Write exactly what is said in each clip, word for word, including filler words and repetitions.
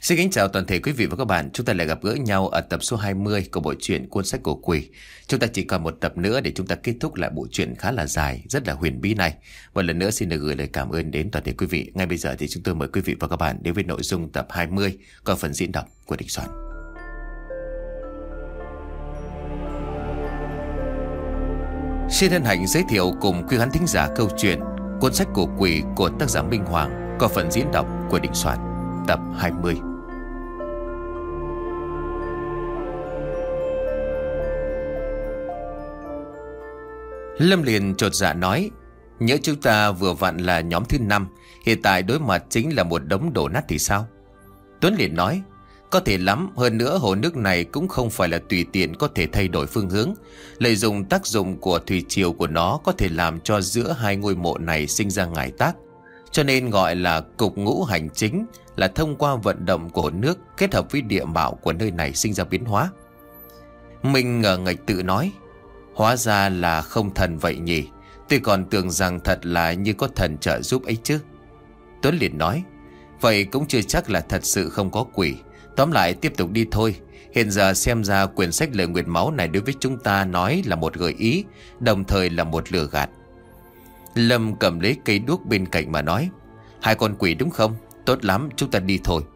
Xin kính chào toàn thể quý vị và các bạn. Chúng ta lại gặp gỡ nhau ở tập số hai mươi của bộ truyện Cuốn sách của quỷ. Chúng ta chỉ còn một tập nữa để chúng ta kết thúc lại bộ truyện khá là dài, rất là huyền bí này. Một lần nữa xin được gửi lời cảm ơn đến toàn thể quý vị. Ngay bây giờ thì chúng tôi mời quý vị và các bạn đến với nội dung tập hai mươi qua phần diễn đọc của Đình Soạn. Xin hân hạnh giới thiệu cùng quý khán thính giả câu chuyện Cuốn sách của quỷ của tác giả Minh Hoàng qua phần diễn đọc của Đình Soạn, tập hai mươi. Lâm liền chột dạ nói: nhớ chúng ta vừa vặn là nhóm thứ năm, hiện tại đối mặt chính là một đống đổ nát thì sao? Tuấn liền nói: có thể lắm, hơn nữa hồ nước này cũng không phải là tùy tiện có thể thay đổi phương hướng. Lợi dụng tác dụng của thủy triều của nó có thể làm cho giữa hai ngôi mộ này sinh ra ngải tác, cho nên gọi là cục ngũ hành chính, là thông qua vận động của hồ nước kết hợp với địa mạo của nơi này sinh ra biến hóa. Mình ngờ nghệch tự nói: hóa ra là không thần vậy nhỉ, tôi còn tưởng rằng thật là như có thần trợ giúp ấy chứ. Tuấn liền nói: vậy cũng chưa chắc là thật sự không có quỷ. Tóm lại tiếp tục đi thôi. Hiện giờ xem ra quyển sách Lời Nguyệt Máu này đối với chúng ta nói là một gợi ý, đồng thời là một lừa gạt. Lâm cầm lấy cây đuốc bên cạnh mà nói: hai con quỷ đúng không? Tốt lắm, chúng ta đi thôi.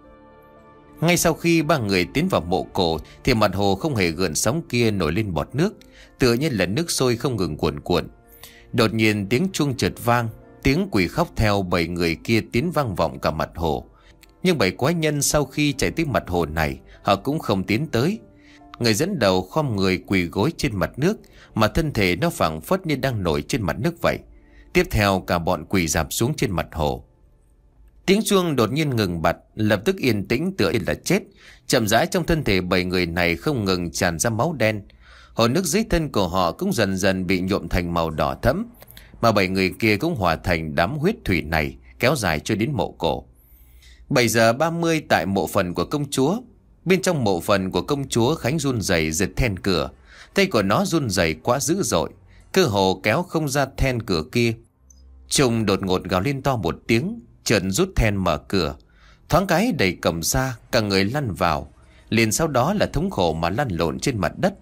Ngay sau khi ba người tiến vào mộ cổ thì mặt hồ không hề gợn sóng kia nổi lên bọt nước, tựa như là nước sôi không ngừng cuồn cuộn. Đột nhiên tiếng chuông chợt vang, tiếng quỷ khóc theo bảy người kia tiến vang vọng cả mặt hồ. Nhưng bảy quái nhân sau khi chạy tới mặt hồ này, họ cũng không tiến tới. Người dẫn đầu khom người quỳ gối trên mặt nước, mà thân thể nó phảng phất như đang nổi trên mặt nước vậy. Tiếp theo cả bọn quỳ rạp xuống trên mặt hồ. Tiếng chuông đột nhiên ngừng bặt, lập tức yên tĩnh tựa như là chết. Chậm rãi trong thân thể bảy người này không ngừng tràn ra máu đen. Hồ nước dưới thân của họ cũng dần dần bị nhuộm thành màu đỏ thẫm, mà bảy người kia cũng hòa thành đám huyết thủy này, kéo dài cho đến mộ cổ. Bảy giờ ba mươi tại mộ phần của công chúa. Bên trong mộ phần của công chúa, Khánh run rẩy giật then cửa. Tay của nó run rẩy quá dữ dội, cơ hồ kéo không ra then cửa kia. Trùng đột ngột gào lên to một tiếng, chợt rút then mở cửa. Thoáng cái đẩy cầm ra, cả người lăn vào. Liền sau đó là thống khổ mà lăn lộn trên mặt đất.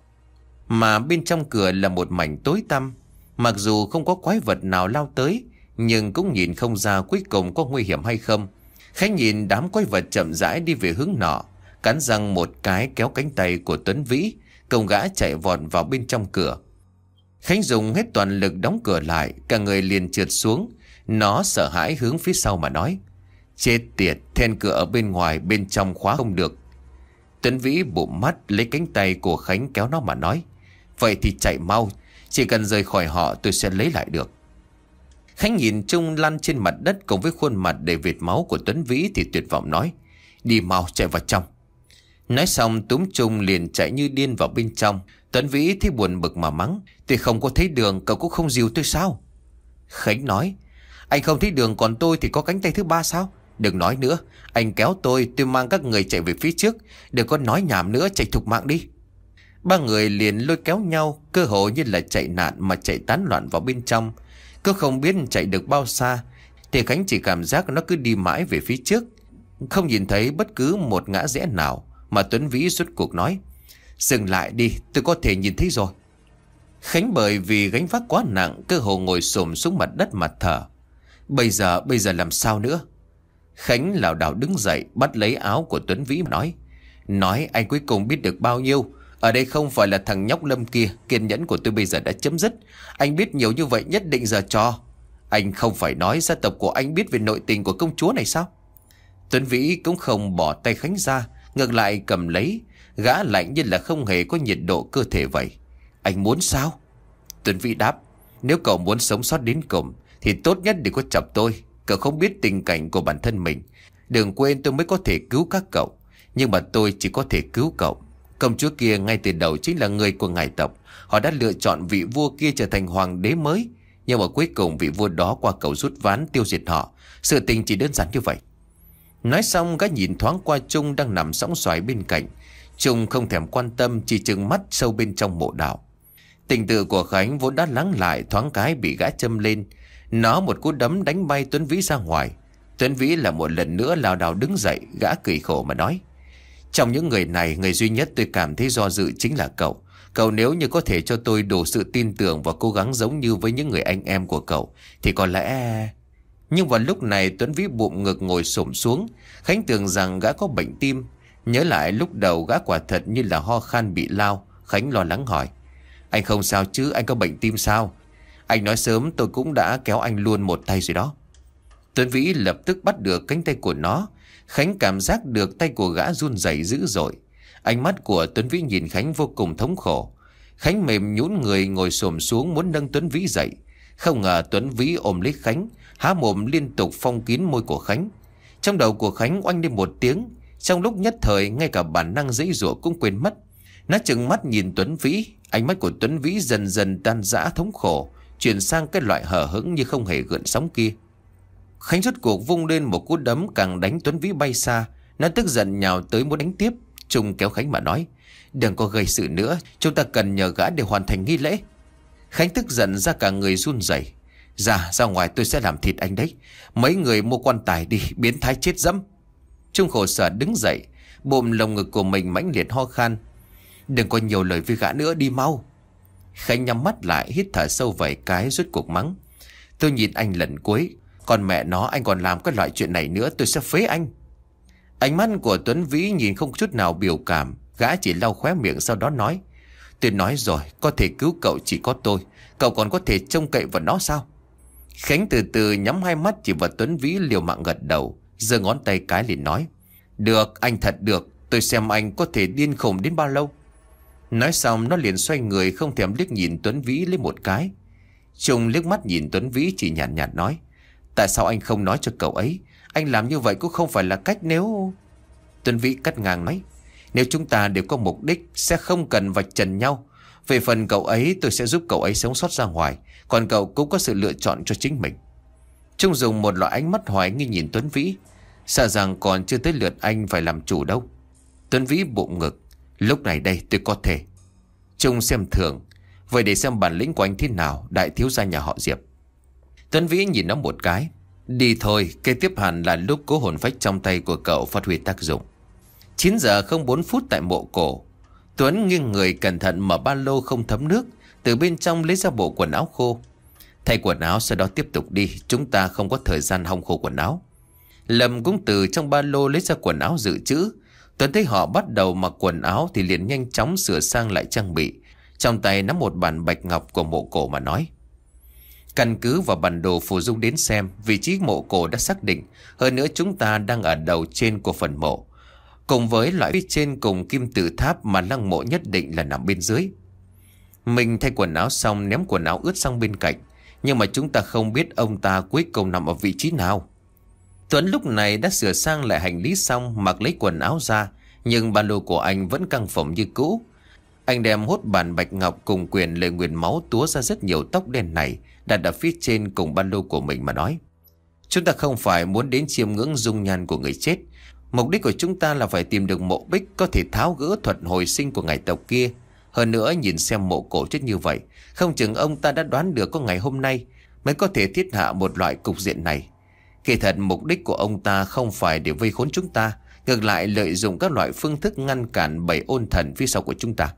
Mà bên trong cửa là một mảnh tối tăm. Mặc dù không có quái vật nào lao tới, nhưng cũng nhìn không ra cuối cùng có nguy hiểm hay không. Khánh nhìn đám quái vật chậm rãi đi về hướng nọ, cắn răng một cái kéo cánh tay của Tuấn Vĩ, cùng gã chạy vọt vào bên trong cửa. Khánh dùng hết toàn lực đóng cửa lại, cả người liền trượt xuống. Nó sợ hãi hướng phía sau mà nói: chết tiệt, then cửa ở bên ngoài, bên trong khóa không được. Tuấn Vĩ bụm mắt lấy cánh tay của Khánh kéo nó mà nói: vậy thì chạy mau, chỉ cần rời khỏi họ tôi sẽ lấy lại được. Khánh nhìn Trung lăn trên mặt đất cùng với khuôn mặt đầy vệt máu của Tuấn Vĩ thì tuyệt vọng nói: đi mau, chạy vào trong. Nói xong túm Trung liền chạy như điên vào bên trong. Tuấn Vĩ thấy buồn bực mà mắng: tôi không có thấy đường, cậu cũng không dìu tôi sao? Khánh nói: anh không thấy đường còn tôi thì có cánh tay thứ ba sao? Đừng nói nữa, anh kéo tôi, tôi mang các người chạy về phía trước. Đừng có nói nhảm nữa, chạy thục mạng đi. Ba người liền lôi kéo nhau, cơ hồ như là chạy nạn mà chạy tán loạn vào bên trong. Cứ không biết chạy được bao xa thì Khánh chỉ cảm giác nó cứ đi mãi về phía trước, không nhìn thấy bất cứ một ngã rẽ nào. Mà Tuấn Vĩ rốt cuộc nói: dừng lại đi, tôi có thể nhìn thấy rồi. Khánh bởi vì gánh vác quá nặng, cơ hồ ngồi xổm xuống mặt đất mà thở. Bây giờ, bây giờ làm sao nữa? Khánh lảo đảo đứng dậy, bắt lấy áo của Tuấn Vĩ mà nói: nói anh cuối cùng biết được bao nhiêu? Ở đây không phải là thằng nhóc Lâm kia, kiên nhẫn của tôi bây giờ đã chấm dứt. Anh biết nhiều như vậy nhất định giờ cho. Anh không phải nói gia tộc của anh biết về nội tình của công chúa này sao? Tuấn Vĩ cũng không bỏ tay Khánh ra, ngược lại cầm lấy. Gã lạnh như là không hề có nhiệt độ cơ thể vậy. Anh muốn sao? Tuấn Vĩ đáp: nếu cậu muốn sống sót đến cùng thì tốt nhất đừng có chọc tôi. Cậu không biết tình cảnh của bản thân mình. Đừng quên tôi mới có thể cứu các cậu, nhưng mà tôi chỉ có thể cứu cậu. Công chúa kia ngay từ đầu chính là người của ngài tộc. Họ đã lựa chọn vị vua kia trở thành hoàng đế mới, nhưng mà cuối cùng vị vua đó qua cầu rút ván tiêu diệt họ. Sự tình chỉ đơn giản như vậy. Nói xong gã nhìn thoáng qua Trung đang nằm sõng soài bên cạnh. Trung không thèm quan tâm, chỉ trừng mắt sâu bên trong mộ đạo. Tình tự của Khánh vốn đã lắng lại, thoáng cái bị gã châm lên. Nó một cú đấm đánh bay Tuấn Vĩ ra ngoài. Tuấn Vĩ là một lần nữa lảo đảo đứng dậy. Gã cười khổ mà nói: Trong những người này, người duy nhất tôi cảm thấy do dự chính là cậu. Cậu nếu như có thể cho tôi đủ sự tin tưởng và cố gắng giống như với những người anh em của cậu thì có lẽ... Nhưng vào lúc này Tuấn Vĩ bụng ngực ngồi xổm xuống. Khánh tưởng rằng gã có bệnh tim. Nhớ lại lúc đầu gã quả thật như là ho khan bị lao. Khánh lo lắng hỏi: Anh không sao chứ, anh có bệnh tim sao? Anh nói sớm tôi cũng đã kéo anh luôn một tay rồi đó. Tuấn Vĩ lập tức bắt được cánh tay của nó. Khánh cảm giác được tay của gã run rẩy dữ dội. Ánh mắt của Tuấn Vĩ nhìn Khánh vô cùng thống khổ. Khánh mềm nhũn người ngồi xổm xuống muốn nâng Tuấn Vĩ dậy. Không ngờ Tuấn Vĩ ôm lấy Khánh, há mồm liên tục phong kín môi của Khánh. Trong đầu của Khánh oanh lên một tiếng. Trong lúc nhất thời ngay cả bản năng giãy giụa cũng quên mất. Nó trừng mắt nhìn Tuấn Vĩ. Ánh mắt của Tuấn Vĩ dần dần tan rã thống khổ, chuyển sang cái loại hờ hững như không hề gợn sóng kia. Khánh rốt cuộc vung lên một cú đấm càng đánh Tuấn Vĩ bay xa. Nó tức giận nhào tới muốn đánh tiếp. Trung kéo Khánh mà nói: Đừng có gây sự nữa, chúng ta cần nhờ gã để hoàn thành nghi lễ. Khánh tức giận ra cả người run rẩy. Ra, ra ngoài tôi sẽ làm thịt anh đấy. Mấy người mua quan tài đi, biến thái chết dẫm. Trung khổ sở đứng dậy, bụng lồng ngực của mình mãnh liệt ho khan. Đừng có nhiều lời với gã nữa, đi mau. Khánh nhắm mắt lại, hít thở sâu vài cái, rốt cuộc mắng: Tôi nhìn anh lần cuối, còn mẹ nó anh còn làm cái loại chuyện này nữa tôi sẽ phế anh. Ánh mắt của Tuấn Vĩ nhìn không chút nào biểu cảm. Gã chỉ lau khóe miệng sau đó nói: Tôi nói rồi, có thể cứu cậu chỉ có tôi. Cậu còn có thể trông cậy vào nó sao? Khánh từ từ nhắm hai mắt chỉ vào Tuấn Vĩ, liều mạng gật đầu, giơ ngón tay cái liền nói: Được, anh thật được. Tôi xem anh có thể điên khùng đến bao lâu. Nói xong nó liền xoay người không thèm liếc nhìn Tuấn Vĩ lấy một cái. Trung liếc mắt nhìn Tuấn Vĩ chỉ nhàn nhạt, nhạt nói: Tại sao anh không nói cho cậu ấy? Anh làm như vậy cũng không phải là cách nếu... Tuấn Vĩ cắt ngang nói: Nếu chúng ta đều có mục đích sẽ không cần vạch trần nhau. Về phần cậu ấy tôi sẽ giúp cậu ấy sống sót ra ngoài. Còn cậu cũng có sự lựa chọn cho chính mình. Trung dùng một loại ánh mắt hoài nghi nhìn Tuấn Vĩ. Sợ rằng còn chưa tới lượt anh phải làm chủ đâu. Tuấn Vĩ bụng ngực: Lúc này đây tôi có thể. Trung xem thường: Vậy để xem bản lĩnh của anh thế nào, đại thiếu gia nhà họ Diệp. Tuấn Vĩ nhìn nó một cái: Đi thôi, kế tiếp hẳn là lúc cố hồn phách trong tay của cậu phát huy tác dụng. Chín giờ không bốn phút tại mộ cổ. Tuấn nghiêng người cẩn thận mở ba lô không thấm nước, từ bên trong lấy ra bộ quần áo khô. Thay quần áo sau đó tiếp tục đi, chúng ta không có thời gian hong khô quần áo. Lâm cũng từ trong ba lô lấy ra quần áo dự trữ. Tuấn thấy họ bắt đầu mặc quần áo thì liền nhanh chóng sửa sang lại trang bị. Trong tay nắm một bản bạch ngọc của mộ cổ mà nói: Căn cứ vào bản đồ phù dung đến xem, vị trí mộ cổ đã xác định. Hơn nữa chúng ta đang ở đầu trên của phần mộ, cùng với loại phía trên cùng kim tự tháp mà lăng mộ nhất định là nằm bên dưới. Mình thay quần áo xong ném quần áo ướt sang bên cạnh, nhưng mà chúng ta không biết ông ta cuối cùng nằm ở vị trí nào. Tuấn lúc này đã sửa sang lại hành lý xong, mặc lấy quần áo ra, nhưng ba lô của anh vẫn căng phồng như cũ. Anh đem hốt bản bạch ngọc cùng quyền lời nguyền máu túa ra rất nhiều tóc đen này, đặt ở phía trên cùng ba lô của mình mà nói: Chúng ta không phải muốn đến chiêm ngưỡng dung nhan của người chết. Mục đích của chúng ta là phải tìm được mộ bích có thể tháo gỡ thuật hồi sinh của ngài tộc kia. Hơn nữa nhìn xem mộ cổ chết như vậy, không chừng ông ta đã đoán được có ngày hôm nay mới có thể thiết hạ một loại cục diện này. Kỳ thật mục đích của ông ta không phải để vây khốn chúng ta, ngược lại lợi dụng các loại phương thức ngăn cản bầy ôn thần phía sau của chúng ta.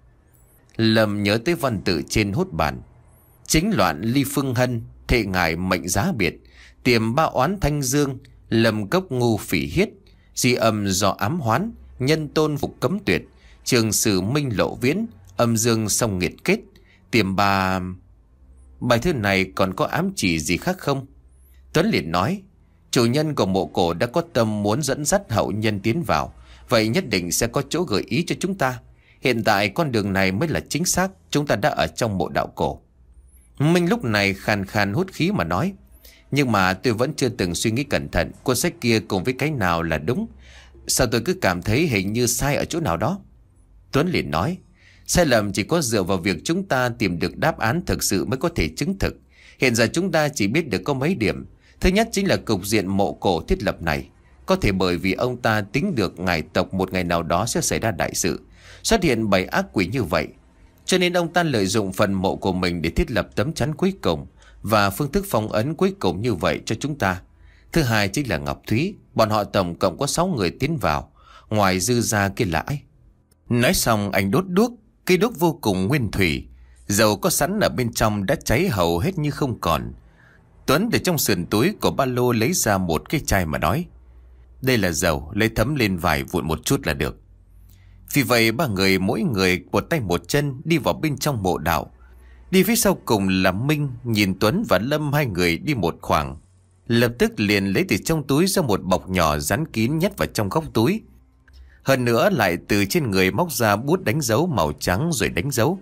Lâm nhớ tới văn tự trên hốt bản: Chính loạn ly phương hân, thệ ngài mệnh giá biệt, tiềm ba oán thanh dương, lầm cốc ngu phỉ hiết, di âm do ám hoán, nhân tôn phục cấm tuyệt, trường sử minh lộ viễn, âm dương song nghiệt kết, tiềm ba... Bài thơ này còn có ám chỉ gì khác không? Tuấn liền nói: Chủ nhân của mộ cổ đã có tâm muốn dẫn dắt hậu nhân tiến vào, vậy nhất định sẽ có chỗ gợi ý cho chúng ta. Hiện tại con đường này mới là chính xác. Chúng ta đã ở trong mộ đạo cổ. Minh lúc này khàn khàn hút khí mà nói: Nhưng mà tôi vẫn chưa từng suy nghĩ cẩn thận, cuốn sách kia cùng với cái nào là đúng. Sao tôi cứ cảm thấy hình như sai ở chỗ nào đó? Tuấn liền nói: Sai lầm chỉ có dựa vào việc chúng ta tìm được đáp án thực sự mới có thể chứng thực. Hiện giờ chúng ta chỉ biết được có mấy điểm. Thứ nhất chính là cục diện mộ cổ thiết lập này. Có thể bởi vì ông ta tính được ngài tộc một ngày nào đó sẽ xảy ra đại sự, xuất hiện bảy ác quỷ như vậy, cho nên ông ta lợi dụng phần mộ của mình để thiết lập tấm chắn cuối cùng và phương thức phong ấn cuối cùng như vậy cho chúng ta. Thứ hai chính là Ngọc Thúy. Bọn họ tổng cộng có sáu người tiến vào, ngoài Dư ra kia là ai? Nói xong anh đốt đuốc. Cây đuốc vô cùng nguyên thủy, dầu có sẵn ở bên trong đã cháy hầu hết như không còn. Tuấn từ trong sườn túi của ba lô lấy ra một cái chai mà nói: đây là dầu, lấy thấm lên vài vụn một chút là được. Vì vậy ba người mỗi người một tay một chân đi vào bên trong mộ đạo. Đi phía sau cùng là Minh. Nhìn Tuấn và Lâm hai người đi một khoảng, lập tức liền lấy từ trong túi ra một bọc nhỏ dán kín nhét vào trong góc túi. Hơn nữa lại từ trên người móc ra bút đánh dấu màu trắng rồi đánh dấu.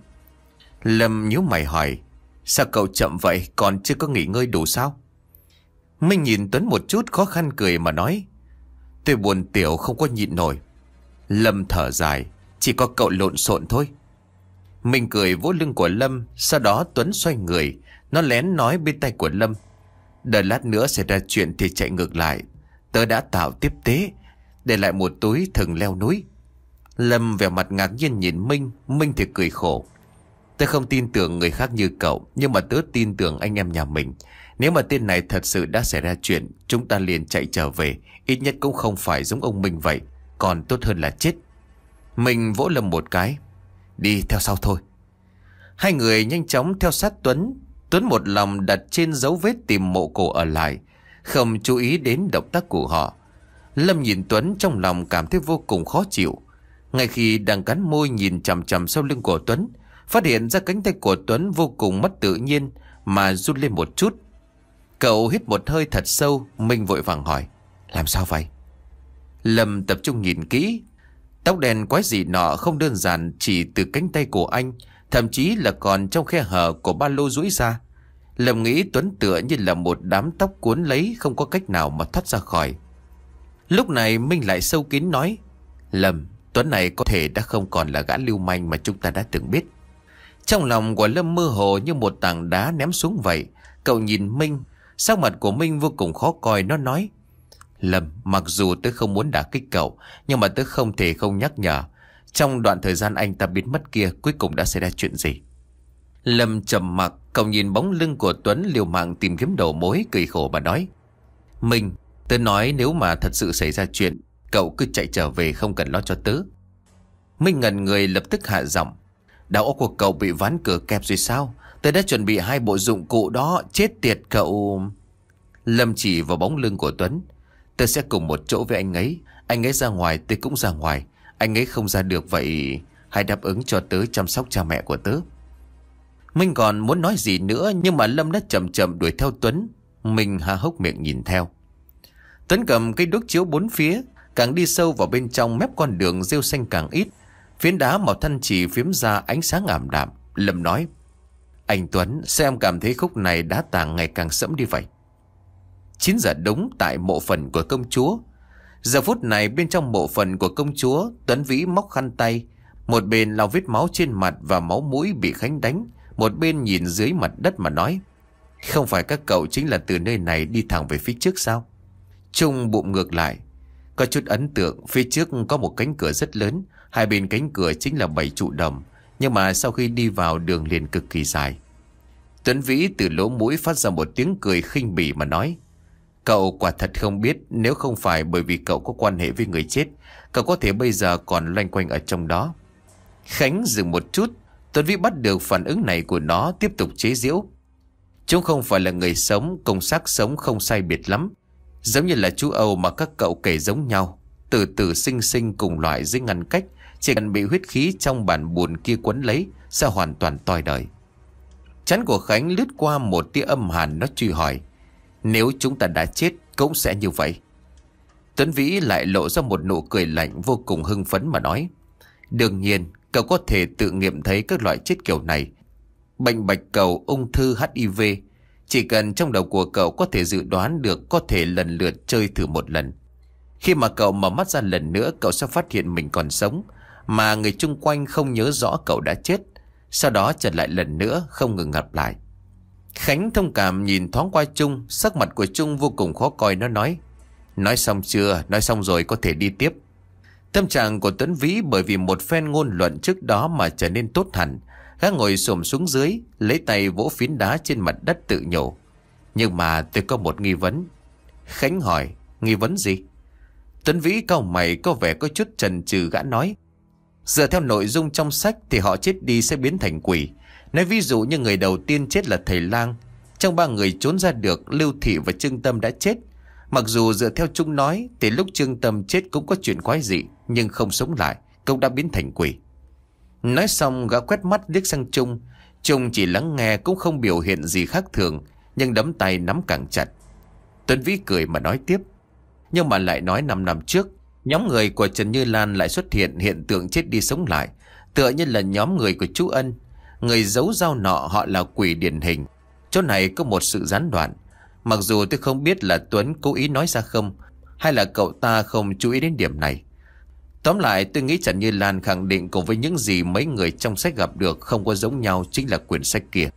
Lâm nhíu mày hỏi: sao cậu chậm vậy, còn chưa có nghỉ ngơi đủ sao? Minh nhìn Tuấn một chút khó khăn cười mà nói: tôi buồn tiểu không có nhịn nổi. Lâm thở dài: chỉ có cậu lộn xộn thôi. Minh cười vỗ lưng của Lâm. Sau đó Tuấn xoay người, nó lén nói bên tay của Lâm: đợi lát nữa xảy ra chuyện thì chạy ngược lại. Tớ đã tạo tiếp tế, để lại một túi thừng leo núi. Lâm vẻ mặt ngạc nhiên nhìn Minh. Minh thì cười khổ: tớ không tin tưởng người khác như cậu, nhưng mà tớ tin tưởng anh em nhà mình. Nếu mà tên này thật sự đã xảy ra chuyện, chúng ta liền chạy trở về. Ít nhất cũng không phải giống ông Minh vậy, còn tốt hơn là chết. Mình vỗ Lâm một cái: đi theo sau thôi. Hai người nhanh chóng theo sát Tuấn. Tuấn một lòng đặt trên dấu vết tìm mộ cổ ở lại, không chú ý đến động tác của họ. Lâm nhìn Tuấn trong lòng cảm thấy vô cùng khó chịu. Ngay khi đang cắn môi nhìn chằm chằm sau lưng của Tuấn, phát hiện ra cánh tay của Tuấn vô cùng mất tự nhiên mà run lên một chút. Cậu hít một hơi thật sâu. Minh vội vàng hỏi: làm sao vậy? Lâm tập trung nhìn kỹ. Tóc đen quái dị nọ không đơn giản chỉ từ cánh tay của anh, thậm chí là còn trong khe hở của ba lô duỗi ra. Lâm nghĩ Tuấn tựa như là một đám tóc cuốn lấy, không có cách nào mà thoát ra khỏi. Lúc này Minh lại sâu kín nói: Lâm, Tuấn này có thể đã không còn là gã lưu manh mà chúng ta đã từng biết. Trong lòng của Lâm mơ hồ như một tảng đá ném xuống vậy. Cậu nhìn Minh, sắc mặt của Minh vô cùng khó coi. Nó nói: Lâm, mặc dù tôi không muốn đả kích cậu, nhưng mà tôi không thể không nhắc nhở. Trong đoạn thời gian anh ta biến mất kia, cuối cùng đã xảy ra chuyện gì? Lâm trầm mặc. Cậu nhìn bóng lưng của Tuấn liều mạng tìm kiếm đầu mối, cười khổ và nói: Minh, tớ nói nếu mà thật sự xảy ra chuyện, cậu cứ chạy trở về, không cần lo cho tớ. Minh ngẩn người lập tức hạ giọng: đầu óc của cậu bị ván cửa kẹp rồi sao? Tớ đã chuẩn bị hai bộ dụng cụ đó. Chết tiệt cậu. Lâm chỉ vào bóng lưng của Tuấn: Tớ sẽ cùng một chỗ với anh ấy. Anh ấy ra ngoài, tớ cũng ra ngoài. Anh ấy không ra được, vậy hãy đáp ứng cho tớ chăm sóc cha mẹ của tớ. Minh còn muốn nói gì nữa, nhưng mà Lâm đã chậm chậm đuổi theo Tuấn. Minh há hốc miệng nhìn theo. Tuấn cầm cây đuốc chiếu bốn phía, càng đi sâu vào bên trong mép con đường rêu xanh càng ít. Phiến đá màu than chỉ phiếm ra ánh sáng ảm đạm. Lâm nói: Anh Tuấn, sao em cảm thấy khúc này đá tảng ngày càng sẫm đi vậy? Chín giờ đúng tại mộ phần của công chúa. Giờ phút này bên trong mộ phần của công chúa, Tuấn Vĩ móc khăn tay, một bên lau vết máu trên mặt và máu mũi bị Khánh đánh, một bên nhìn dưới mặt đất mà nói: Không phải các cậu chính là từ nơi này đi thẳng về phía trước sao? Trung bụng ngược lại: Có chút ấn tượng, phía trước có một cánh cửa rất lớn, hai bên cánh cửa chính là bảy trụ đồng, nhưng mà sau khi đi vào đường liền cực kỳ dài. Tuấn Vĩ từ lỗ mũi phát ra một tiếng cười khinh bỉ mà nói: Cậu quả thật không biết, nếu không phải bởi vì cậu có quan hệ với người chết, cậu có thể bây giờ còn loanh quanh ở trong đó. Khánh dừng một chút. Tuấn Vĩ bắt được phản ứng này của nó, tiếp tục chế giễu: Chúng không phải là người sống, cùng xác sống không sai biệt lắm. Giống như là chú Âu mà các cậu kể giống nhau, từ từ sinh sinh cùng loại dưới ngăn cách, chỉ cần bị huyết khí trong bản buồn kia quấn lấy sẽ hoàn toàn toi đời. Trán của Khánh lướt qua một tia âm hàn, nó truy hỏi: Nếu chúng ta đã chết cũng sẽ như vậy? Tuấn Vĩ lại lộ ra một nụ cười lạnh vô cùng hưng phấn mà nói: Đương nhiên, cậu có thể tự nghiệm thấy các loại chết kiểu này. Bệnh bạch cầu, ung thư, hát i vê. Chỉ cần trong đầu của cậu có thể dự đoán được, có thể lần lượt chơi thử một lần. Khi mà cậu mở mắt ra lần nữa, cậu sẽ phát hiện mình còn sống, mà người chung quanh không nhớ rõ cậu đã chết. Sau đó trở lại lần nữa, không ngừng lặp lại. Khánh thông cảm nhìn thoáng qua Trung, sắc mặt của Trung vô cùng khó coi. Nó nói: Nói xong chưa? Nói xong rồi, có thể đi tiếp. Tâm trạng của Tuấn Vĩ bởi vì một phen ngôn luận trước đó mà trở nên tốt hẳn. Gã ngồi xổm xuống dưới, lấy tay vỗ phiến đá trên mặt đất tự nhủ: Nhưng mà tôi có một nghi vấn. Khánh hỏi, nghi vấn gì? Tuấn Vĩ cau mày có vẻ có chút chần chừ, gã nói. Dựa theo nội dung trong sách thì họ chết đi sẽ biến thành quỷ. Nói ví dụ như người đầu tiên chết là thầy lang. Trong ba người trốn ra được, Lưu Thị và Trương Tâm đã chết. Mặc dù dựa theo chúng nói thì lúc Trương Tâm chết cũng có chuyện quái dị, nhưng không sống lại, cũng đã biến thành quỷ. Nói xong gã quét mắt liếc sang Trung. Trung chỉ lắng nghe cũng không biểu hiện gì khác thường, nhưng đấm tay nắm càng chặt. Tuấn Vĩ cười mà nói tiếp. Nhưng mà lại nói năm năm trước, nhóm người của Trần Như Lan lại xuất hiện hiện tượng chết đi sống lại, tựa như là nhóm người của chú Ân. Người giấu dao nọ họ là quỷ điển hình. Chỗ này có một sự gián đoạn. Mặc dù tôi không biết là Tuấn cố ý nói ra không, hay là cậu ta không chú ý đến điểm này. Tóm lại tôi nghĩ Trần Như Lan khẳng định cùng với những gì mấy người trong sách gặp được không có giống nhau, chính là quyển sách kia.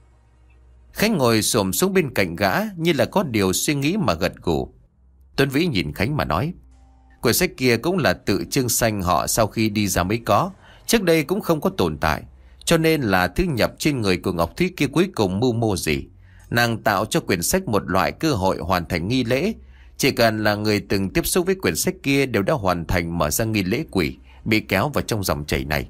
Khánh ngồi xổm xuống bên cạnh gã như là có điều suy nghĩ mà gật gù. Tuấn Vĩ nhìn Khánh mà nói. Quyển sách kia cũng là tự Trương Xanh họ sau khi đi ra mới có, trước đây cũng không có tồn tại. Cho nên là thứ nhập trên người của Ngọc Thúy kia cuối cùng mưu mô gì. Nàng tạo cho quyển sách một loại cơ hội hoàn thành nghi lễ. Chỉ cần là người từng tiếp xúc với quyển sách kia đều đã hoàn thành mở ra nghi lễ quỷ, bị kéo vào trong dòng chảy này.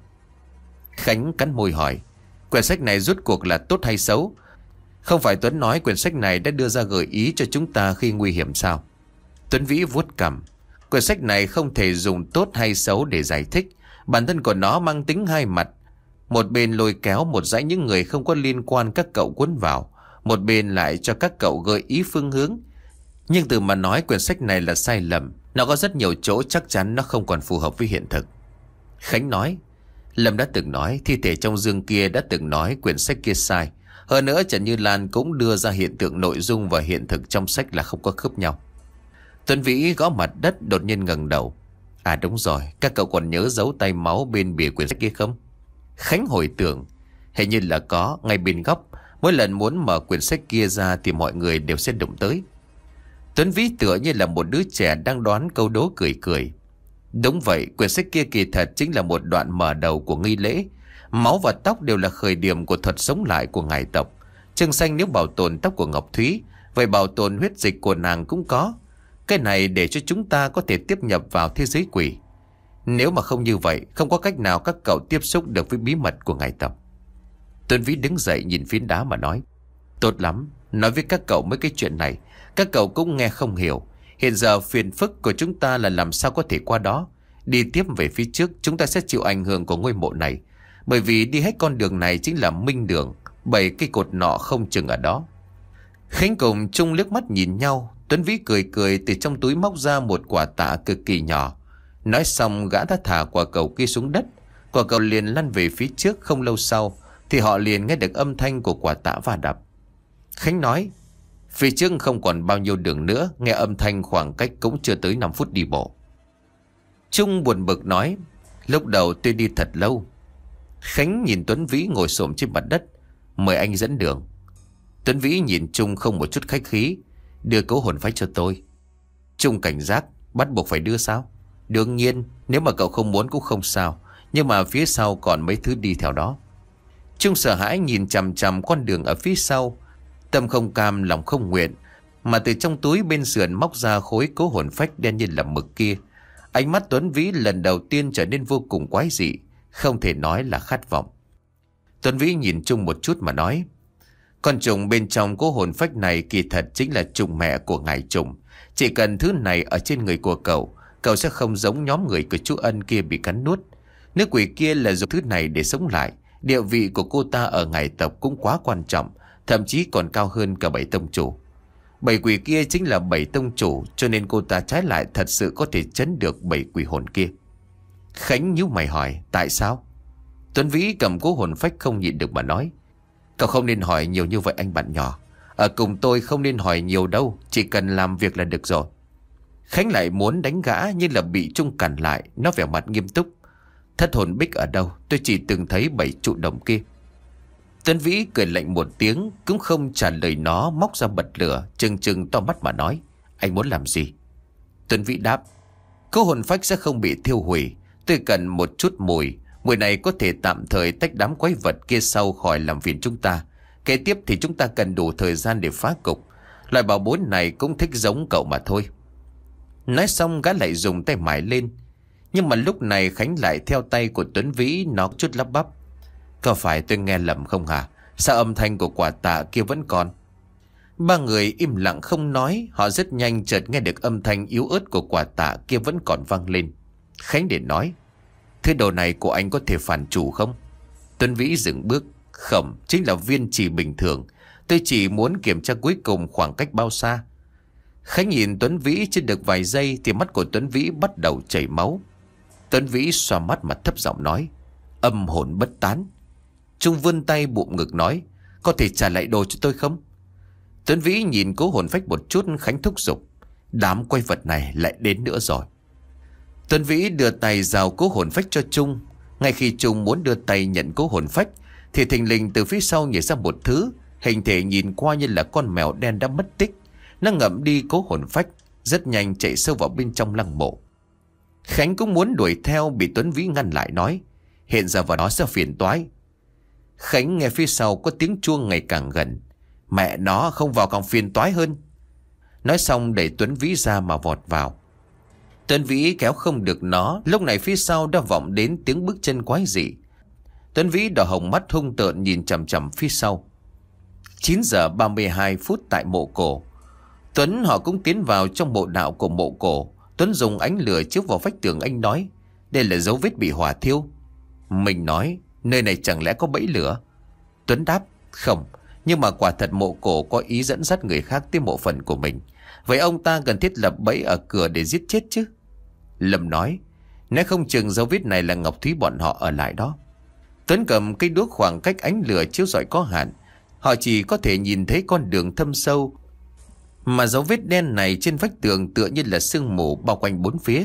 Khánh cắn môi hỏi, quyển sách này rốt cuộc là tốt hay xấu? Không phải Tuấn nói quyển sách này đã đưa ra gợi ý cho chúng ta khi nguy hiểm sao? Tuấn Vĩ vuốt cằm. Quyển sách này không thể dùng tốt hay xấu để giải thích. Bản thân của nó mang tính hai mặt. Một bên lôi kéo một dãy những người không có liên quan các cậu cuốn vào, một bên lại cho các cậu gợi ý phương hướng. Nhưng từ mà nói quyển sách này là sai lầm. Nó có rất nhiều chỗ chắc chắn nó không còn phù hợp với hiện thực. Khánh nói, Lâm đã từng nói, thi thể trong giường kia đã từng nói quyển sách kia sai. Hơn nữa Trần Như Lan cũng đưa ra hiện tượng nội dung và hiện thực trong sách là không có khớp nhau. Tuấn Vĩ gõ mặt đất đột nhiên ngẩng đầu. À đúng rồi, các cậu còn nhớ dấu tay máu bên bìa quyển sách kia không? Khánh hồi tưởng, hình như là có, ngay bên góc. Mỗi lần muốn mở quyển sách kia ra thì mọi người đều sẽ đụng tới. Tuấn Vĩ tựa như là một đứa trẻ đang đoán câu đố, cười cười. Đúng vậy, quyển sách kia kỳ thật chính là một đoạn mở đầu của nghi lễ. Máu và tóc đều là khởi điểm của thuật sống lại của ngài tộc. Trương Xanh nếu bảo tồn tóc của Ngọc Thúy, vậy bảo tồn huyết dịch của nàng cũng có. Cái này để cho chúng ta có thể tiếp nhập vào thế giới quỷ. Nếu mà không như vậy, không có cách nào các cậu tiếp xúc được với bí mật của ngài tộc. Tuấn Vĩ đứng dậy nhìn phiến đá mà nói, tốt lắm, nói với các cậu mấy cái chuyện này các cậu cũng nghe không hiểu. Hiện giờ phiền phức của chúng ta là làm sao có thể qua đó. Đi tiếp về phía trước chúng ta sẽ chịu ảnh hưởng của ngôi mộ này. Bởi vì đi hết con đường này chính là minh đường. Bảy cây cột nọ không chừng ở đó. Khánh cùng Trung liếc mắt nhìn nhau. Tuấn Vĩ cười cười từ trong túi móc ra một quả tạ cực kỳ nhỏ. Nói xong gã đã thả quả cầu kia xuống đất. Quả cầu liền lăn về phía trước. Không lâu sau thì họ liền nghe được âm thanh của quả tạ va đập. Khánh nói, phía trước không còn bao nhiêu đường nữa. Nghe âm thanh khoảng cách cũng chưa tới năm phút đi bộ. Trung buồn bực nói, lúc đầu tôi đi thật lâu. Khánh nhìn Tuấn Vĩ ngồi xổm trên mặt đất, mời anh dẫn đường. Tuấn Vĩ nhìn Trung không một chút khách khí, đưa cấu hồn phách cho tôi. Trung cảnh giác, bắt buộc phải đưa sao? Đương nhiên, nếu mà cậu không muốn cũng không sao, nhưng mà phía sau còn mấy thứ đi theo đó. Trung sợ hãi nhìn chằm chằm con đường ở phía sau, tâm không cam lòng không nguyện, mà từ trong túi bên sườn móc ra khối cấu hồn phách đen như là mực kia. Ánh mắt Tuấn Vĩ lần đầu tiên trở nên vô cùng quái dị, không thể nói là khát vọng. Tuấn Vĩ nhìn Trung một chút mà nói, con trùng bên trong cấu hồn phách này kỳ thật chính là trùng mẹ của ngài trùng. Chỉ cần thứ này ở trên người của cậu, cậu sẽ không giống nhóm người của chú Ân kia bị cắn nuốt. Nữ quỷ kia là dùng thứ này để sống lại. Địa vị của cô ta ở ngài tộc cũng quá quan trọng, thậm chí còn cao hơn cả bảy tông chủ. Bảy quỷ kia chính là bảy tông chủ, cho nên cô ta trái lại thật sự có thể chấn được bảy quỷ hồn kia. Khánh nhíu mày hỏi, tại sao? Tuấn Vĩ cầm cố hồn phách không nhịn được mà nói, cậu không nên hỏi nhiều như vậy anh bạn nhỏ. Ở cùng tôi không nên hỏi nhiều đâu, chỉ cần làm việc là được rồi. Khánh lại muốn đánh gã nhưng là bị Trung cản lại. Nó vẻ mặt nghiêm túc, thất hồn bích ở đâu? Tôi chỉ từng thấy bảy trụ đồng kia. Tuấn Vĩ cười lạnh một tiếng, cũng không trả lời nó, móc ra bật lửa, trừng trừng to mắt mà nói, anh muốn làm gì? Tuấn Vĩ đáp, cố hồn phách sẽ không bị thiêu hủy. Tôi cần một chút mùi. Mùi này có thể tạm thời tách đám quái vật kia sau khỏi làm phiền chúng ta. Kế tiếp thì chúng ta cần đủ thời gian để phá cục. Loại bảo bối này cũng thích giống cậu mà thôi. Nói xong gã lại dùng tay mải lên. Nhưng mà lúc này Khánh lại theo tay của Tuấn Vĩ, nó chút lắp bắp. Có phải tôi nghe lầm không hả? Sao âm thanh của quả tạ kia vẫn còn? Ba người im lặng không nói. Họ rất nhanh chợt nghe được âm thanh yếu ớt của quả tạ kia vẫn còn vang lên. Khánh để nói: Thứ đồ này của anh có thể phản chủ không? Tuấn Vĩ dừng bước: Không, chính là viên chỉ bình thường. Tôi chỉ muốn kiểm tra cuối cùng khoảng cách bao xa. Khánh nhìn Tuấn Vĩ chưa được vài giây thì mắt của Tuấn Vĩ bắt đầu chảy máu. Tuấn Vĩ xoa mắt mà thấp giọng nói: Âm hồn bất tán. Trung vươn tay bụm ngực nói: Có thể trả lại đồ cho tôi không? Tuấn Vĩ nhìn Cố Hồn Phách một chút. Khánh thúc giục: Đám quái vật này lại đến nữa rồi. Tuấn Vĩ đưa tay giao Cố Hồn Phách cho Trung. Ngay khi Trung muốn đưa tay nhận Cố Hồn Phách thì thình lình từ phía sau nhảy ra một thứ, hình thể nhìn qua như là con mèo đen đã mất tích. Nó ngậm đi Cố Hồn Phách, rất nhanh chạy sâu vào bên trong lăng mộ. Khánh cũng muốn đuổi theo, bị Tuấn Vĩ ngăn lại nói: Hiện giờ vào đó sẽ phiền toái. Khánh nghe phía sau có tiếng chuông ngày càng gần. Mẹ nó, không vào càng phiền toái hơn. Nói xong đẩy Tuấn Vĩ ra mà vọt vào. Tuấn Vĩ kéo không được nó. Lúc này phía sau đã vọng đến tiếng bước chân quái dị. Tuấn Vĩ đỏ hồng mắt hung tợn nhìn chằm chằm phía sau. Chín giờ ba mươi hai phút tại mộ cổ. Tuấn họ cũng tiến vào trong mộ đạo của mộ cổ. Tuấn dùng ánh lửa chiếu vào vách tường. Anh nói: Đây là dấu vết bị hỏa thiêu. Mình nói: Nơi này chẳng lẽ có bẫy lửa? Tuấn đáp: Không, nhưng mà quả thật mộ cổ có ý dẫn dắt người khác tới mộ phần của mình. Vậy ông ta cần thiết lập bẫy ở cửa để giết chết chứ? Lâm nói: Nếu không chừng dấu vết này là Ngọc Thúy bọn họ ở lại đó. Tuấn cầm cây đuốc, khoảng cách ánh lửa chiếu rọi có hạn, họ chỉ có thể nhìn thấy con đường thâm sâu, mà dấu vết đen này trên vách tường tựa như là sương mù bao quanh bốn phía.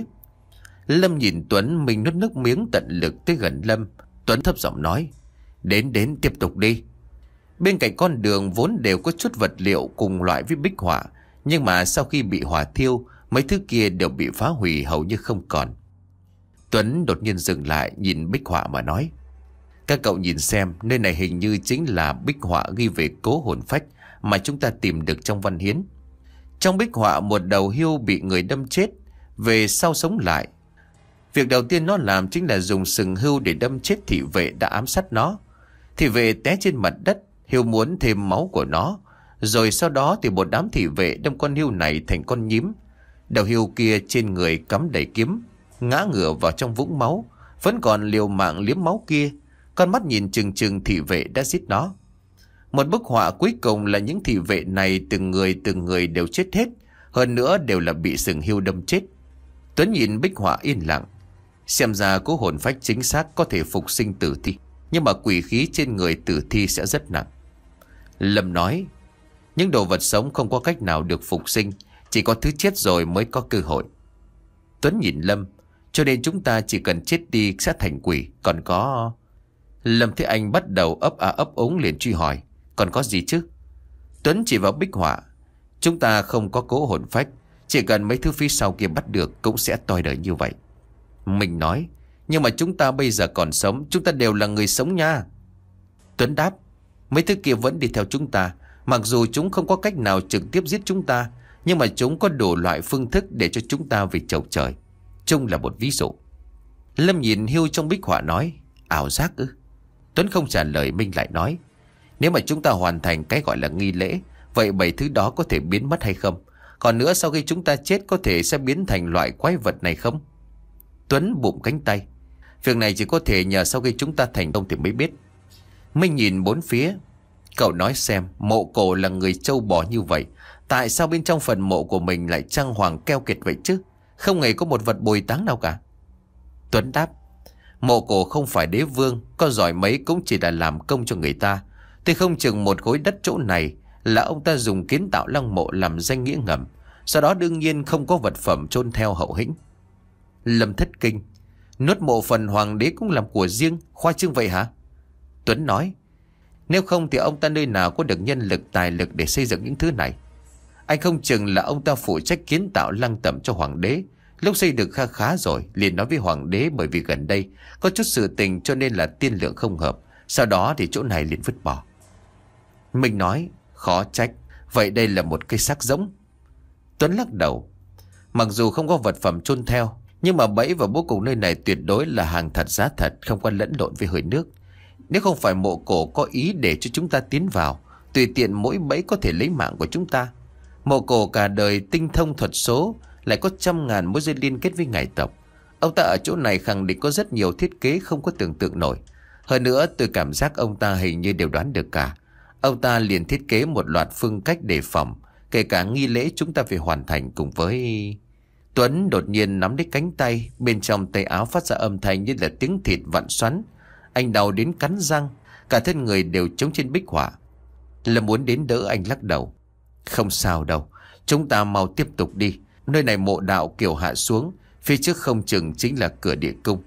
Lâm nhìn Tuấn, mình nuốt nước miếng tận lực tới gần Lâm. Tuấn thấp giọng nói: Đến đến tiếp tục đi. Bên cạnh con đường vốn đều có chút vật liệu cùng loại với bích họa, nhưng mà sau khi bị hỏa thiêu, mấy thứ kia đều bị phá hủy hầu như không còn. Tuấn đột nhiên dừng lại nhìn bích họa mà nói: Các cậu nhìn xem, nơi này hình như chính là bích họa ghi về Cố Hồn Phách mà chúng ta tìm được trong văn hiến. Trong bích họa, một đầu hươu bị người đâm chết, về sau sống lại. Việc đầu tiên nó làm chính là dùng sừng hươu để đâm chết thị vệ đã ám sát nó. Thị vệ té trên mặt đất, hươu muốn thêm máu của nó. Rồi sau đó thì một đám thị vệ đâm con hươu này thành con nhím. Đầu hươu kia trên người cắm đầy kiếm, ngã ngửa vào trong vũng máu, vẫn còn liều mạng liếm máu kia. Con mắt nhìn chừng chừng thị vệ đã giết nó. Một bức họa cuối cùng là những thị vệ này từng người từng người đều chết hết, hơn nữa đều là bị sừng hươu đâm chết. Tuấn nhìn bích họa yên lặng. Xem ra Cố Hồn Phách chính xác có thể phục sinh tử thi, nhưng mà quỷ khí trên người tử thi sẽ rất nặng. Lâm nói: Những đồ vật sống không có cách nào được phục sinh, chỉ có thứ chết rồi mới có cơ hội. Tuấn nhìn Lâm: Cho nên chúng ta chỉ cần chết đi sẽ thành quỷ. Còn có... Lâm thấy anh bắt đầu ấp à ấp úng liền truy hỏi: Còn có gì chứ? Tuấn chỉ vào bích họa: Chúng ta không có Cố Hồn Phách, chỉ cần mấy thứ phía sau kia bắt được cũng sẽ toi đời như vậy. Mình nói: Nhưng mà chúng ta bây giờ còn sống, chúng ta đều là người sống nha. Tuấn đáp: Mấy thứ kia vẫn đi theo chúng ta. Mặc dù chúng không có cách nào trực tiếp giết chúng ta, nhưng mà chúng có đủ loại phương thức để cho chúng ta về chầu trời. Trung là một ví dụ. Lâm nhìn hươu trong bích họa nói: Ảo giác ư? Tuấn không trả lời. Minh lại nói: Nếu mà chúng ta hoàn thành cái gọi là nghi lễ, vậy bảy thứ đó có thể biến mất hay không? Còn nữa, sau khi chúng ta chết có thể sẽ biến thành loại quái vật này không? Tuấn bụm cánh tay: Việc này chỉ có thể nhờ sau khi chúng ta thành công thì mới biết. Minh nhìn bốn phía: Cậu nói xem, mộ cổ là người trâu bò như vậy, tại sao bên trong phần mộ của mình lại trang hoàng keo kiệt vậy chứ? Không hề có một vật bồi táng nào cả. Tuấn đáp: Mộ cổ không phải đế vương, có giỏi mấy cũng chỉ là làm công cho người ta. Tôi không chừng một khối đất chỗ này là ông ta dùng kiến tạo lăng mộ làm danh nghĩa ngầm, sau đó đương nhiên không có vật phẩm chôn theo hậu hĩnh. Lâm thất kinh: Nuốt mộ phần hoàng đế cũng làm của riêng, khoa trương vậy hả? Tuấn nói: Nếu không thì ông ta nơi nào có được nhân lực tài lực để xây dựng những thứ này? Anh không chừng là ông ta phụ trách kiến tạo lăng tẩm cho hoàng đế. Lúc xây được khá khá rồi liền nói với hoàng đế, bởi vì gần đây có chút sự tình cho nên là tiên lượng không hợp, sau đó thì chỗ này liền vứt bỏ. Mình nói: Khó trách, Vậy đây là một cái xác giống. Tuấn lắc đầu. Mặc dù không có vật phẩm chôn theo, nhưng mà bẫy và bố cục nơi này tuyệt đối là hàng thật giá thật, không có lẫn lộn với hơi nước. Nếu không phải mộ cổ có ý để cho chúng ta tiến vào, tùy tiện mỗi bẫy có thể lấy mạng của chúng ta. Mộ cổ cả đời tinh thông thuật số, lại có trăm ngàn mối dây liên kết với ngài tộc. Ông ta ở chỗ này khẳng định có rất nhiều thiết kế không có tưởng tượng nổi. Hơn nữa tôi cảm giác ông ta hình như đều đoán được cả. Ông ta liền thiết kế một loạt phương cách đề phòng, kể cả nghi lễ chúng ta phải hoàn thành cùng với... Tuấn đột nhiên nắm lấy cánh tay, bên trong tay áo phát ra âm thanh như là tiếng thịt vặn xoắn. Anh đau đến cắn răng, cả thân người đều chống trên bích họa. Lâm muốn đến đỡ anh lắc đầu. Không sao đâu, chúng ta mau tiếp tục đi. Nơi này mộ đạo kiểu hạ xuống, phía trước không chừng chính là cửa địa cung.